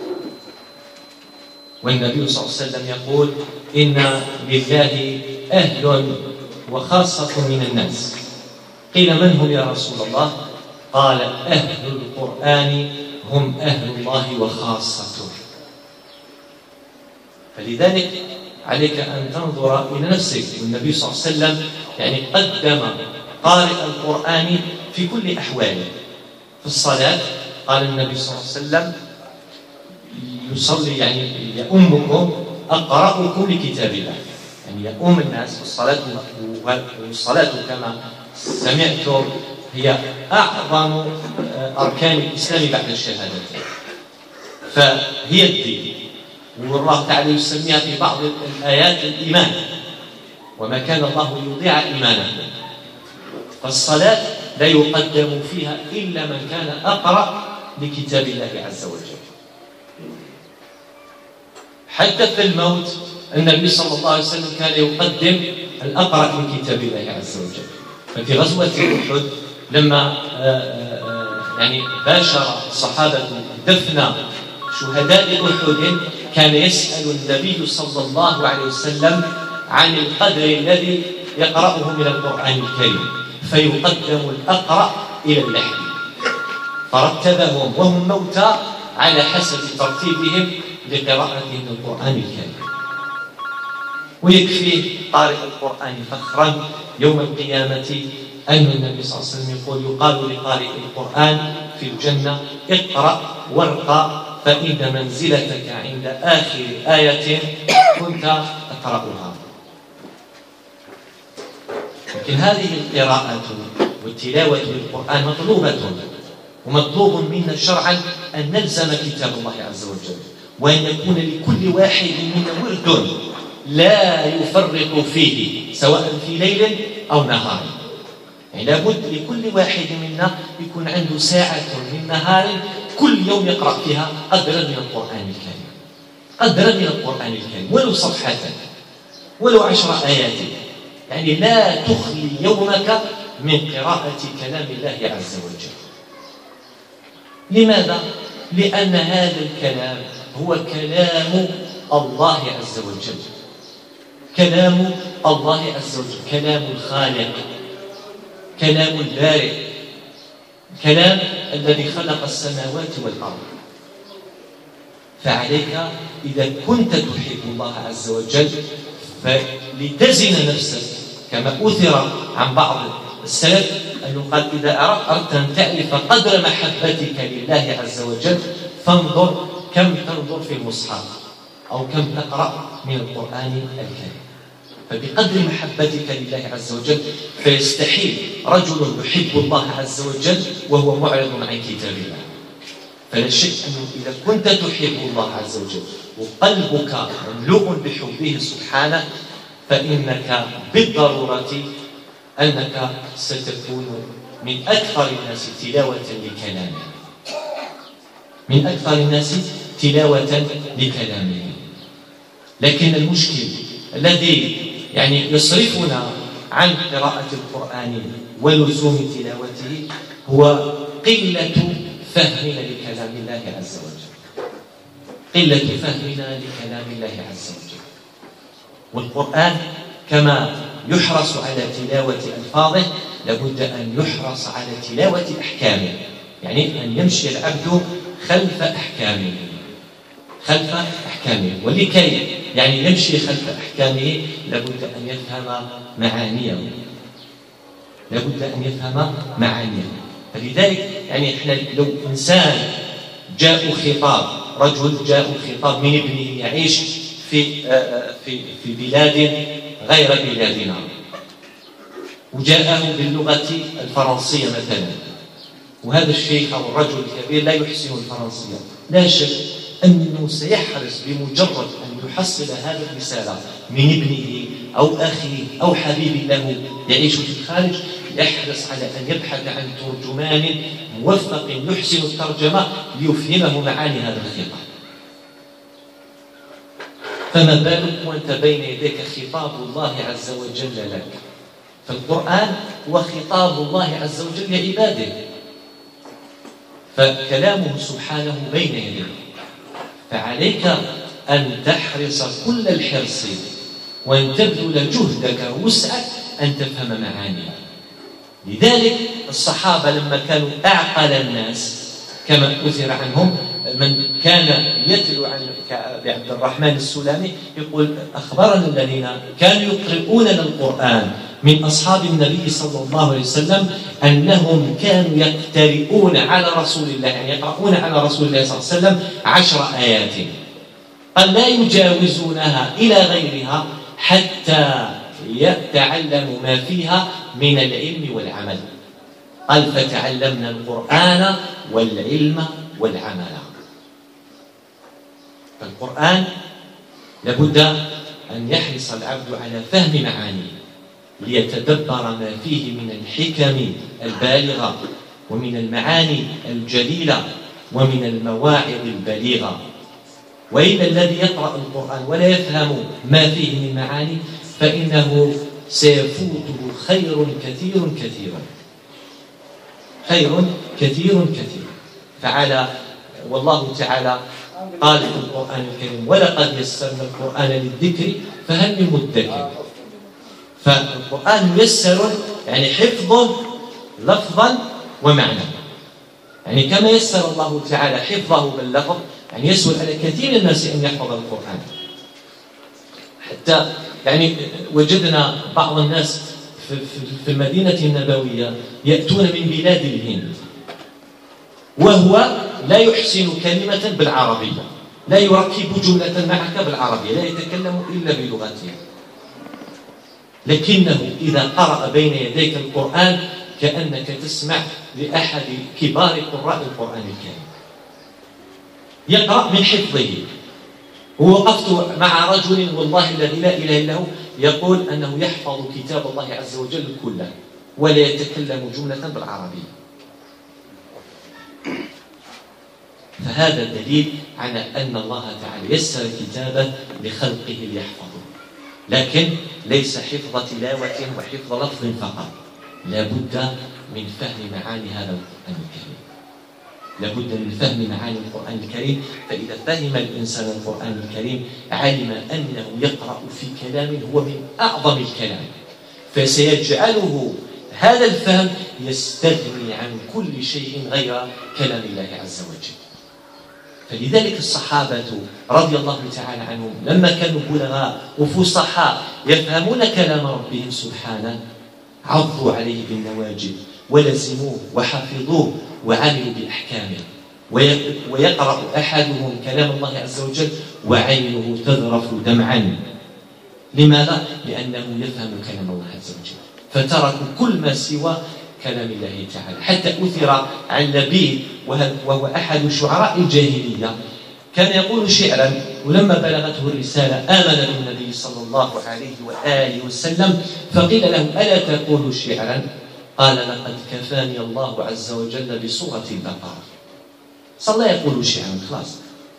والنبي صلى الله عليه وسلم يقول إن لله أهل وخاصة من الناس. قيل من هم يا رسول الله؟ قال أهل القرآن هم أهل الله وخاصته. فلذلك عليك أن تنظر إلى نفسك. والنبي صلى الله عليه وسلم يعني قدم قارئ القرآن في كل أحواله. في الصلاة قال النبي صلى الله عليه وسلم يصلي يعني يؤمكم أقرأكم لكتاب الله، يعني يؤم الناس في الصلاة، والصلاة كما سمعتم هي أعظم أركان الإسلام بعد الشهادتين، فهي الدين. والله تعالى يسميها في بعض الآيات الإيمان، وما كان الله ليضيع إيمانكم. فالصلاة لا يقدم فيها إلا من كان أقرأ لكتاب الله عز وجل. حتى في الموت النبي صلى الله عليه وسلم كان يقدم الأقرأ لكتاب الله عز وجل. ففي غزوة أحد لما يعني باشر الصحابة دفن شهداء أحد كان يسأل النبي صلى الله عليه وسلم عن القدر الذي يقرأه من القرآن الكريم، فيقدم الأقرأ إلى اللحد، فرتبهم وهم موتى على حسب ترتيبهم لقراءتهم القرآن الكريم. ويكفي قارئ القرآن فخرا يوم القيامة أن النبي صلى الله عليه وسلم يقول يقال لقارئ القرآن في الجنة اقرأ وارقى فإن منزلتك عند آخر آية كنت تقرأها. لكن هذه القراءة والتلاوة للقرآن مطلوبة، ومطلوب منا شرعا أن نلزم كتاب الله عز وجل، وأن يكون لكل واحد منا ورد لا يفرق فيه سواء في ليل أو نهار. يعني لابد لكل واحد منا يكون عنده ساعة من نهار كل يوم يقرأ فيها قدرا من القرآن الكريم، قدرا من القرآن الكريم، ولو صفحة ولو عشر آيات. يعني لا تخلي يومك من قراءة كلام الله عز وجل. لماذا؟ لأن هذا الكلام هو كلام الله عز وجل، كلام الله عز وجل، كلام الخالق، كلام البارئ، كلام الذي خلق السماوات والأرض. فعليك إذا كنت تحب الله عز وجل فلتزن نفسك، كما أثر عن بعض السلف أنه قال إذا أردت أن تعرف قدر محبتك لله عز وجل فانظر كم تنظر في المصحف أو كم تقرأ من القرآن الكريم. فبقدر محبتك لله عز وجل فيستحيل رجل يحب الله عز وجل وهو معرض عن كتاب الله. فلا شك أنه إذا كنت تحب الله عز وجل وقلبك مملوء بحبه سبحانه فإنك بالضرورة أنك ستكون من أكثر الناس تلاوة لكلامه، من أكثر الناس تلاوة لكلامه. لكن المشكل الذي يعني يصرفنا عن قراءة القرآن ولزوم تلاوته هو قلة فهمنا لكلام الله عز وجل، قلة فهمنا لكلام الله عز وجل. والقرآن كما يحرص على تلاوة ألفاظه لابد أن يحرص على تلاوة أحكامه، يعني أن يمشي العبد خلف أحكامه، خلف أحكامه. ولكي يعني يمشي خلف أحكامه لابد أن يفهم معانيه، لابد أن يفهم معانيه. فلذلك يعني إحنا لو إنسان جاء خطاب، رجل جاء خطاب من ابنه يعيش في في في بلاد غير بلادنا وجاءه باللغة الفرنسية مثلا، وهذا الشيخ أو الرجل الكبير لا يحسن الفرنسية، لا شك أنه سيحرص بمجرد أن يحصل هذه الرسالة من ابنه أو أخيه أو حبيب له يعيش في الخارج، يحرص على أن يبحث عن ترجمان موفق يحسن الترجمة ليفهمه معاني هذا الخطاب. فما بالك وأنت بين يديك خطاب الله عز وجل لك؟ فالقرآن هو خطاب الله عز وجل لعباده، فكلامه سبحانه بين يديك، فعليك أن تحرص كل الحرص وأن تبذل جهدك ووسعك أن تفهم معانيه. لذلك الصحابة لما كانوا أعقل الناس كما أثر عنهم من كان يتلو عن كعبد الرحمن السلامي يقول أخبرنا الذين كانوا يقرؤوننا القرآن من أصحاب النبي صلى الله عليه وسلم أنهم كانوا يقترؤون على رسول الله، يعني يقرؤون على رسول الله صلى الله عليه وسلم عشر آيات، قال لا يجاوزونها إلى غيرها حتى يتعلموا ما فيها من العلم والعمل. قال فتعلمنا القرآن والعلم والعمل. فالقرآن لابد أن يحرص العبد على فهم معانيه ليتدبر ما فيه من الحكم البالغة ومن المعاني الجليلة ومن المواعظ البليغة. وإلا الذي يقرأ القرآن ولا يفهم ما فيه من معاني فإنه سيفوته خير كثير كثير خير كثير كثير. فعلى والله تعالى قال في القرآن الكريم ولقد يسرنا القرآن للذكر فهل من مدكر. فالقرآن ميسر يعني حفظه لفظا ومعنى، يعني كما يسر الله تعالى حفظه باللفظ يعني يسهل على كثير من الناس أن يحفظ القرآن. حتى يعني وجدنا بعض الناس في المدينة النبوية يأتون من بلاد الهند وهو لا يحسن كلمة بالعربية، لا يركب جملة معك بالعربية، لا يتكلم إلا بلغتها، لكنه إذا قرأ بين يديك القرآن كأنك تسمع لأحد كبار قراء القرآن الكريم يقرأ من حفظه. ووقفت مع رجل والله الذي لا إله إلا هو يقول أنه يحفظ كتاب الله عز وجل كله ولا يتكلم جملة بالعربية. فهذا دليل على أن الله تعالى يسر كتابه لخلقه ليحفظه، لكن ليس حفظ تلاوة وحفظ لفظ فقط، لا بد من فهم معاني هذا القرآن الكريم، لا بد من فهم معاني القرآن الكريم. فإذا فهم الإنسان القرآن الكريم علم أنه يقرأ في كلام هو من أعظم الكلام، فسيجعله هذا الفهم يستغني عن كل شيء غير كلام الله عز وجل. فلذلك الصحابة رضي الله تعالى عنهم لما كانوا بلغاء وفصحاء يفهمون كلام ربهم سبحانه عضوا عليه بالنواجذ ولزموه وحفظوه وعملوا بأحكامه. ويقرأ أحدهم كلام الله عز وجل وعينه تذرف دمعا. لماذا؟ لأنه يفهم كلام الله عز وجل، فتركوا كل ما سوى كلام الله تعالى. حتى أثر عن لبيد وهو أحد شعراء الجاهلية كان يقول شعرا، ولما بلغته الرسالة آمن بالنبي صلى الله عليه وآله وسلم فقيل له ألا تقول شعرا؟ قال لقد كفاني الله عز وجل بصورة البقرة. صلى يقول شعرا خلاص.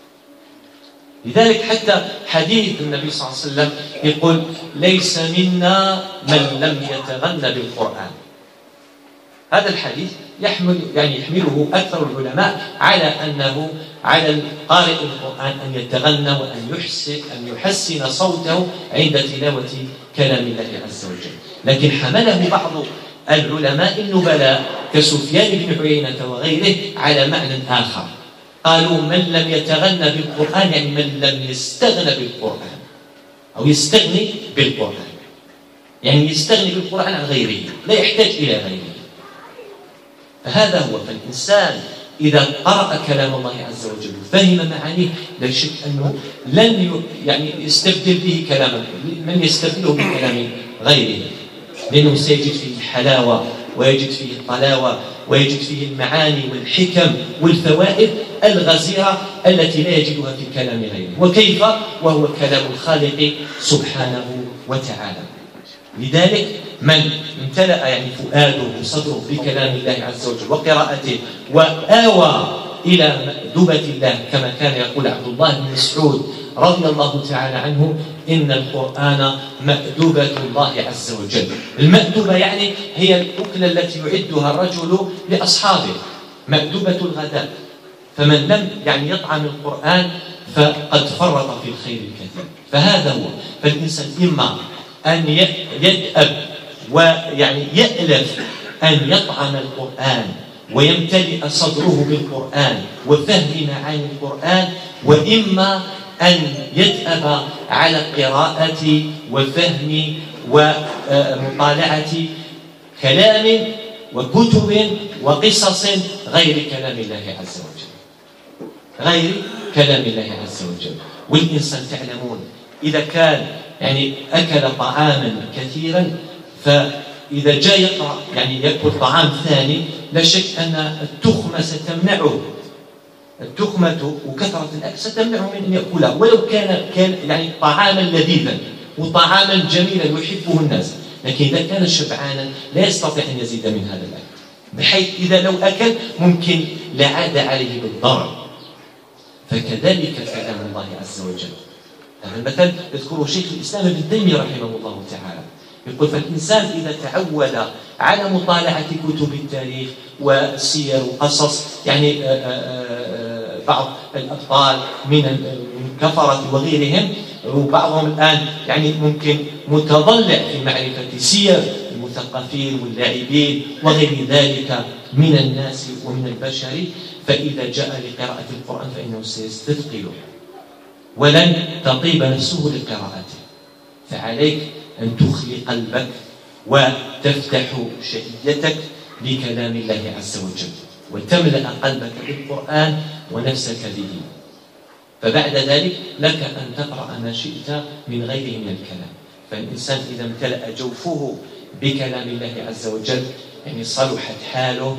لذلك حتى حديث النبي صلى الله عليه وسلم يقول ليس منا من لم يتغنى بالقرآن. هذا الحديث يحمل يعني يحمله أكثر العلماء على أنه على قارئ القرآن أن يتغنى وأن يحسن أن يحسن صوته عند تلاوة كلام الله عز وجل. لكن حمله بعض العلماء النبلاء كسفيان بن عيينة وغيره على معنى آخر، قالوا من لم يتغنى بالقرآن يعني من لم يستغنى بالقرآن أو يستغني بالقرآن، يعني يستغني بالقرآن عن غيره، لا يحتاج إلى غيره. فهذا هو. فالإنسان إذا قرأ كلام الله عز وجل فهم معانيه لا شك أنه لن يعني يستبدل به كلاما من يستبدله بكلام غيره، لأنه سيجد فيه الحلاوة ويجد فيه الطلاوة ويجد فيه المعاني والحكم والفوائد الغزيرة التي لا يجدها في كلام غيره. وكيف وهو كلام الخالق سبحانه وتعالى. لذلك من امتلأ يعني فؤاده وصدره بكلام الله عز وجل وقراءته وآوى إلى مأدبة الله كما كان يقول عبد الله بن مسعود رضي الله تعالى عنه إن القرآن مأدبة الله عز وجل. المأدبة يعني هي الأكلة التي يعدها الرجل لأصحابه، مأدبة الغداء. فمن لم يعني يطعم القرآن فقد فرط في الخير الكثير. فهذا هو. فالإنسان إما أن يدأب ويعني يألف أن يطعم القرآن ويمتلئ صدره بالقرآن وفهم معاني القرآن، وإما أن يدأب على قراءة وفهم ومطالعة كلام وكتب وقصص غير كلام الله عز وجل، غير كلام الله عز وجل. والإنسان تعلمون إذا كان يعني أكل طعاما كثيرا، فإذا جاء يقرأ يعني يأكل طعام ثاني، لا شك أن التخمة ستمنعه، التخمة وكثرة الأكل ستمنعه من أن يأكلها، ولو كان كان يعني طعاما لذيذا وطعاما جميلا يحبه الناس، لكن إذا كان شبعانا لا يستطيع أن يزيد من هذا الأكل، بحيث إذا لو أكل ممكن لعاد عليه بالضرر. فكذلك كلام الله عز وجل. هذا المثل يذكره شيخ الإسلام ابن تيمية رحمه الله تعالى، يقول: فالإنسان إذا تعود على مطالعة كتب التاريخ والسير وقصص يعني بعض الأبطال من الكفرة وغيرهم، وبعضهم الآن يعني ممكن متضلع في معرفة سير المثقفين واللاعبين وغير ذلك من الناس ومن البشر، فإذا جاء لقراءة القرآن فإنه سيستثقله ولن تطيب نفسه لقراءته. فعليك أن تخلي قلبك وتفتح شهيتك لكلام الله عز وجل، وتملأ قلبك بالقرآن ونفسك به. فبعد ذلك لك أن تقرأ ما شئت من غيره من الكلام. فالإنسان إذا امتلأ جوفه بكلام الله عز وجل يعني صلحت حاله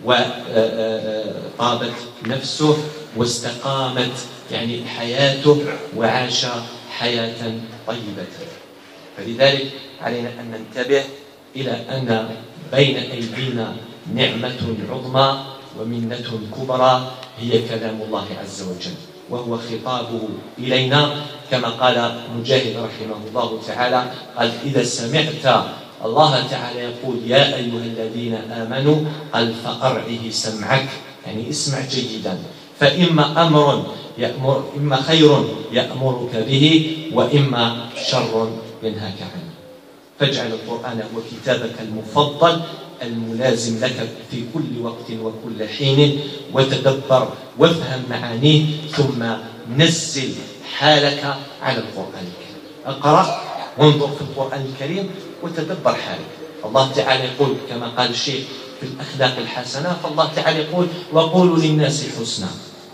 وطابت نفسه واستقامت يعني حياته وعاش حياة طيبة. فلذلك علينا أن ننتبه إلى أن بين أيدينا نعمة عظمى ومنة كبرى هي كلام الله عز وجل، وهو خطابه إلينا كما قال مجاهد رحمه الله تعالى، قال: إذا سمعت الله تعالى يقول يا أيها الذين آمنوا، قال: فأرعه سمعك، يعني اسمع جيدا، فإما أمر يأمر إما خير يأمرك به وإما شر ينهاك عنه. فاجعل القرآن هو كتابك المفضل الملازم لك في كل وقت وكل حين، وتدبر وافهم معانيه، ثم نزل حالك على القرآن الكريم. اقرأ وانظر في القرآن الكريم وتدبر حالك. الله تعالى يقول كما قال الشيخ في الأخلاق الحسنة، فالله تعالى يقول: وقولوا للناس حسنا.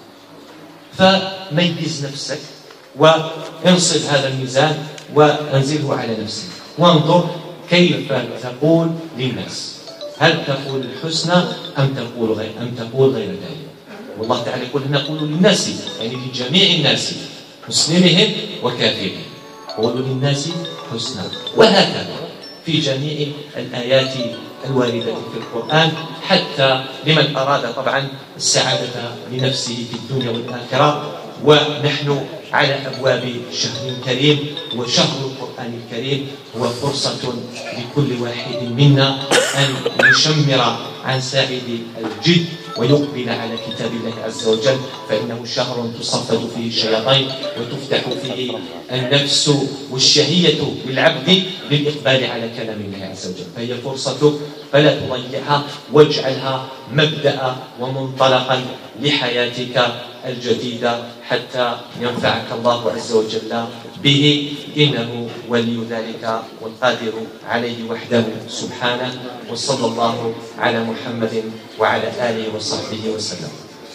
فميز نفسك وانصب هذا الميزان وانزله على نفسك، وانظر كيف تقول للناس، هل تقول الحسنى أم تقول غير أم تقول غير ذلك. والله تعالى يقول: نقول للناس يعني لجميع الناس مسلمهم وكافرهم، قولوا للناس حسنى. وهكذا في جميع الآيات الواردة في القرآن، حتى لمن أراد طبعا السعادة لنفسه في الدنيا والآخرة. ونحن على أبواب شهر كريم، وشهر القرآن الكريم هو فرصة لكل واحد منا أن يشمر عن ساعد الجد ويقبل على كتاب الله عز وجل، فإنه شهر تصفد فيه الشياطين وتفتح فيه النفس والشهية للعبد للإقبال على كلام الله عز وجل. فهي فرصة فلا تضيعها، واجعلها مبدأ ومنطلقا لحياتك الجديدة حتى ينفعك الله عز وجل به، إنه ولي ذلك والقادر عليه وحده سبحانه. وصلى الله على محمد وعلى آله وصحبه وسلم.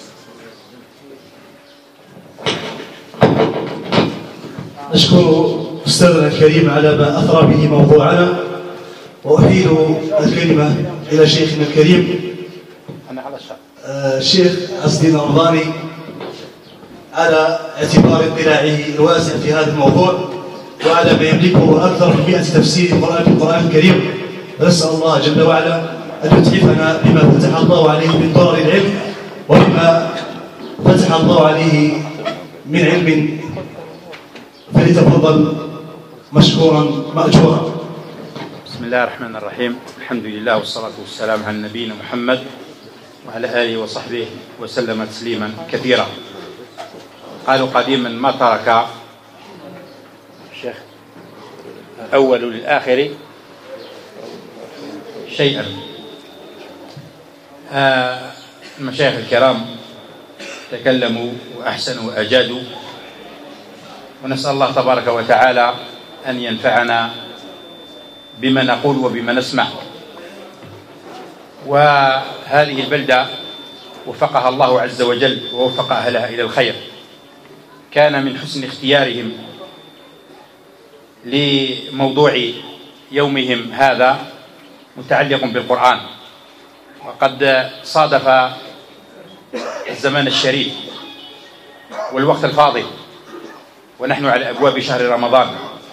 نشكر أستاذنا الكريم على ما أثرى به موضوعنا، وأحيل الكلمة إلى شيخنا الكريم الشيخ عز الدين الرمضاني على اعتبار اطلاعه الواسع في هذا الموضوع وعلى ما يملكه أكثر من مئة تفسير القرآن في القرآن الكريم. نسأل الله جل وعلا أن يتحفنا بما فتح الله عليه من ضرر العلم وبما فتح الله عليه من علم، فليتفضل مشكورا مأجورا. بسم الله الرحمن الرحيم، الحمد لله والصلاة والسلام على نبينا محمد وعلى آله وصحبه وسلم تسليما كثيرا. قالوا قديما ما ترك الشيخ أول للآخر شيئا. آه المشايخ الكرام تكلموا وأحسنوا وأجادوا ونسأل الله تبارك وتعالى أن ينفعنا بما نقول وبما نسمع. وهذه البلدة وفقها الله عز وجل ووفق أهلها إلى الخير. كان من حسن اختيارهم لموضوع يومهم هذا متعلق بالقرآن، وقد صادف الزمان الشريف والوقت الفاضل، ونحن على أبواب شهر رمضان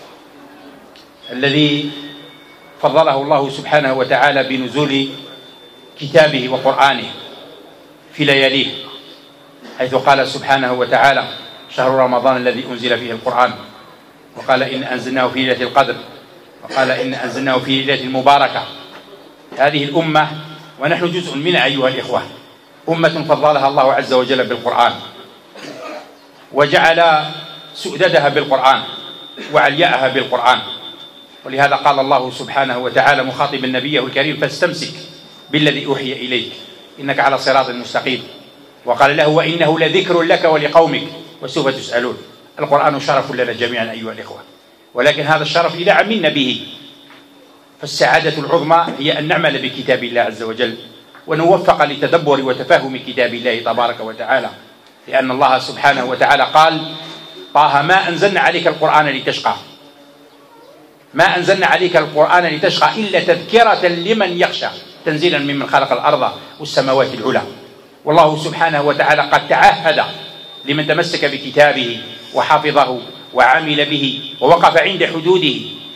الذي فضله الله سبحانه وتعالى بنزول كتابه وقرآنه في لياليه، حيث قال سبحانه وتعالى: شهر رمضان الذي أنزل فيه القرآن، وقال: إن أنزلناه في ليلة القدر، وقال: إن أنزلناه في ليلة المباركة. هذه الأمة ونحن جزء منها أيها الإخوة، أمة فضلها الله عز وجل بالقرآن، وجعل سؤددها بالقرآن وعلياءها بالقرآن. ولهذا قال الله سبحانه وتعالى مخاطبا نبيه الكريم: فاستمسك بالذي أوحي إليك إنك على صراط مستقيم. وقال له: وإنه لذكر لك ولقومك وسوف تسألون. القرآن شرف لنا جميعا أيها الإخوة، ولكن هذا الشرف إذا عملنا به فالسعادة العظمى هي أن نعمل بكتاب الله عز وجل ونوفق لتدبر وتفهم كتاب الله تبارك وتعالى، لأن الله سبحانه وتعالى قال: طه ما أنزلنا عليك القرآن لتشقى، ما أنزلنا عليك القرآن لتشقى إلا تذكرة لمن يخشى، تنزيلا ممن خلق الأرض والسماوات العلى. والله سبحانه وتعالى قد تعهد لمن تمسك بكتابه وحفظه وعمل به ووقف عند حدوده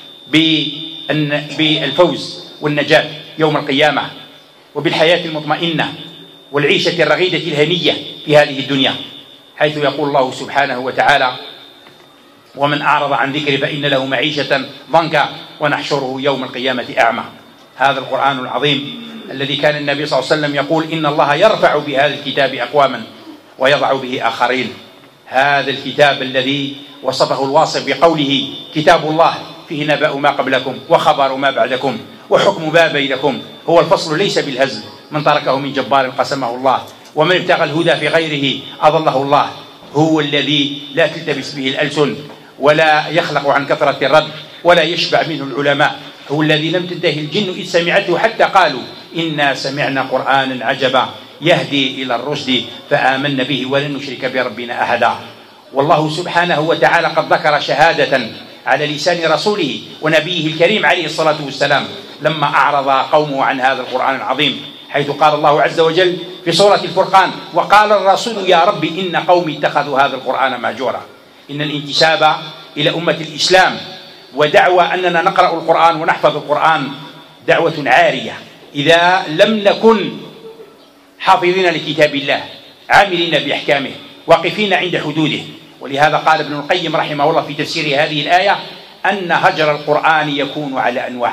بالفوز والنجاة يوم القيامة، وبالحياة المطمئنة والعيشة الرغيدة الهنية في هذه الدنيا، حيث يقول الله سبحانه وتعالى: ومن أعرض عن ذكري فإن له معيشة ضنكا ونحشره يوم القيامة أعمى. هذا القرآن العظيم الذي كان النبي صلى الله عليه وسلم يقول: إن الله يرفع بهذا الكتاب أقواما ويضع به آخرين. هذا الكتاب الذي وصفه الواصف بقوله: كتاب الله فيه نبأ ما قبلكم وخبر ما بعدكم وحكم ما بينكم، هو الفصل ليس بالهزل، من تركه من جبار قسمه الله، ومن ابتغى الهدى في غيره أضله الله. هو الذي لا تلتبس به الألسن ولا يخلق عن كثرة الرد ولا يشبع منه العلماء. هو الذي لم تنتهي الجن إذ سمعته حتى قالوا: إنا سمعنا قرآنا عجبا يهدي إلى الرشد فآمنا به ولن نشرك بربنا أحدا. والله سبحانه وتعالى قد ذكر شهادة على لسان رسوله ونبيه الكريم عليه الصلاة والسلام لما أعرض قومه عن هذا القرآن العظيم، حيث قال الله عز وجل في سورة الفرقان: وقال الرسول يا رب إن قومي اتخذوا هذا القرآن مهجورا. إن الانتساب إلى أمة الإسلام ودعوى أننا نقرأ القرآن ونحفظ القرآن دعوة عارية إذا لم نكن حافظين لكتاب الله عاملين بأحكامه واقفين عند حدوده. ولهذا قال ابن القيم رحمه الله في تفسير هذه الآية أن هجر القرآن يكون على أنواع.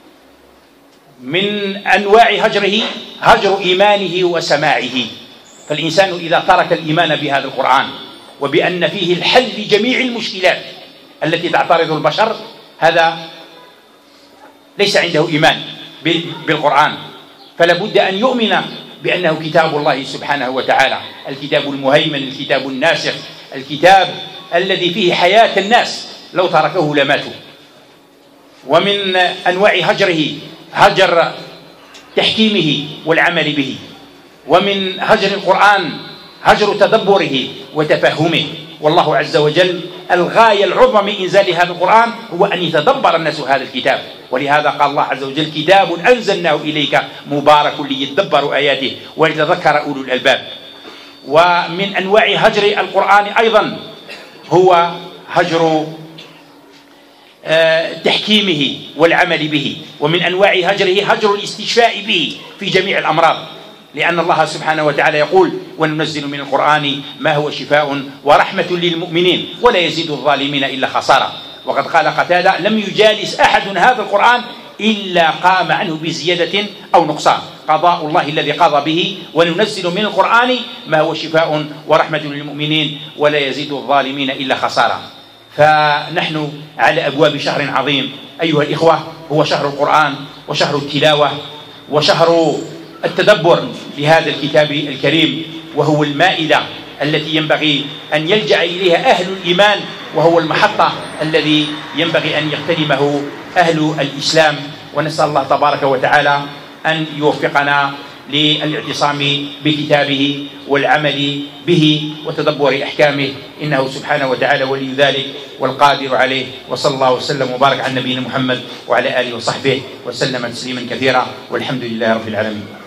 من أنواع هجره هجر إيمانه وسماعه، فالإنسان إذا ترك الإيمان بهذا القرآن وبأن فيه الحل لجميع المشكلات التي تعترض البشر، هذا ليس عنده إيمان بالقرآن، فلا بد أن يؤمن بأنه كتاب الله سبحانه وتعالى، الكتاب المهيمن، الكتاب الناسخ، الكتاب الذي فيه حياة الناس لو تركوه لماتوا. ومن أنواع هجره هجر تحكيمه والعمل به. ومن هجر القرآن هجر تدبره وتفهمه. والله عز وجل الغاية العظمى من إنزال هذا القرآن هو أن يتدبر الناس هذا الكتاب، ولهذا قال الله عز وجل: كتاب أنزلناه إليك مبارك ليدبروا آياته وليتذكر أولو الألباب. ومن أنواع هجر القرآن أيضا هو هجر تحكيمه والعمل به. ومن أنواع هجره هجر الاستشفاء به في جميع الأمراض، لأن الله سبحانه وتعالى يقول: وننزل من القرآن ما هو شفاء ورحمة للمؤمنين ولا يزيد الظالمين إلا خسارة. وقد قال قتادة: لم يجالس أحد هذا القرآن إلا قام عنه بزيادة أو نقصان، قضاء الله الذي قضى به، وننزل من القرآن ما هو شفاء ورحمة للمؤمنين ولا يزيد الظالمين إلا خسارة. فنحن على أبواب شهر عظيم أيها الإخوة، هو شهر القرآن وشهر التلاوة وشهر التدبر لهذا الكتاب الكريم، وهو المائدة التي ينبغي أن يلجأ إليها أهل الإيمان وهو المحطة الذي ينبغي أن يغتنمه أهل الإسلام. ونسأل الله تبارك وتعالى أن يوفقنا للاعتصام بكتابه والعمل به وتدبر أحكامه، إنه سبحانه وتعالى ولي ذلك والقادر عليه. وصلى الله وسلم وبارك على نبينا محمد وعلى آله وصحبه وسلم تسليما كثيرا، والحمد لله رب العالمين.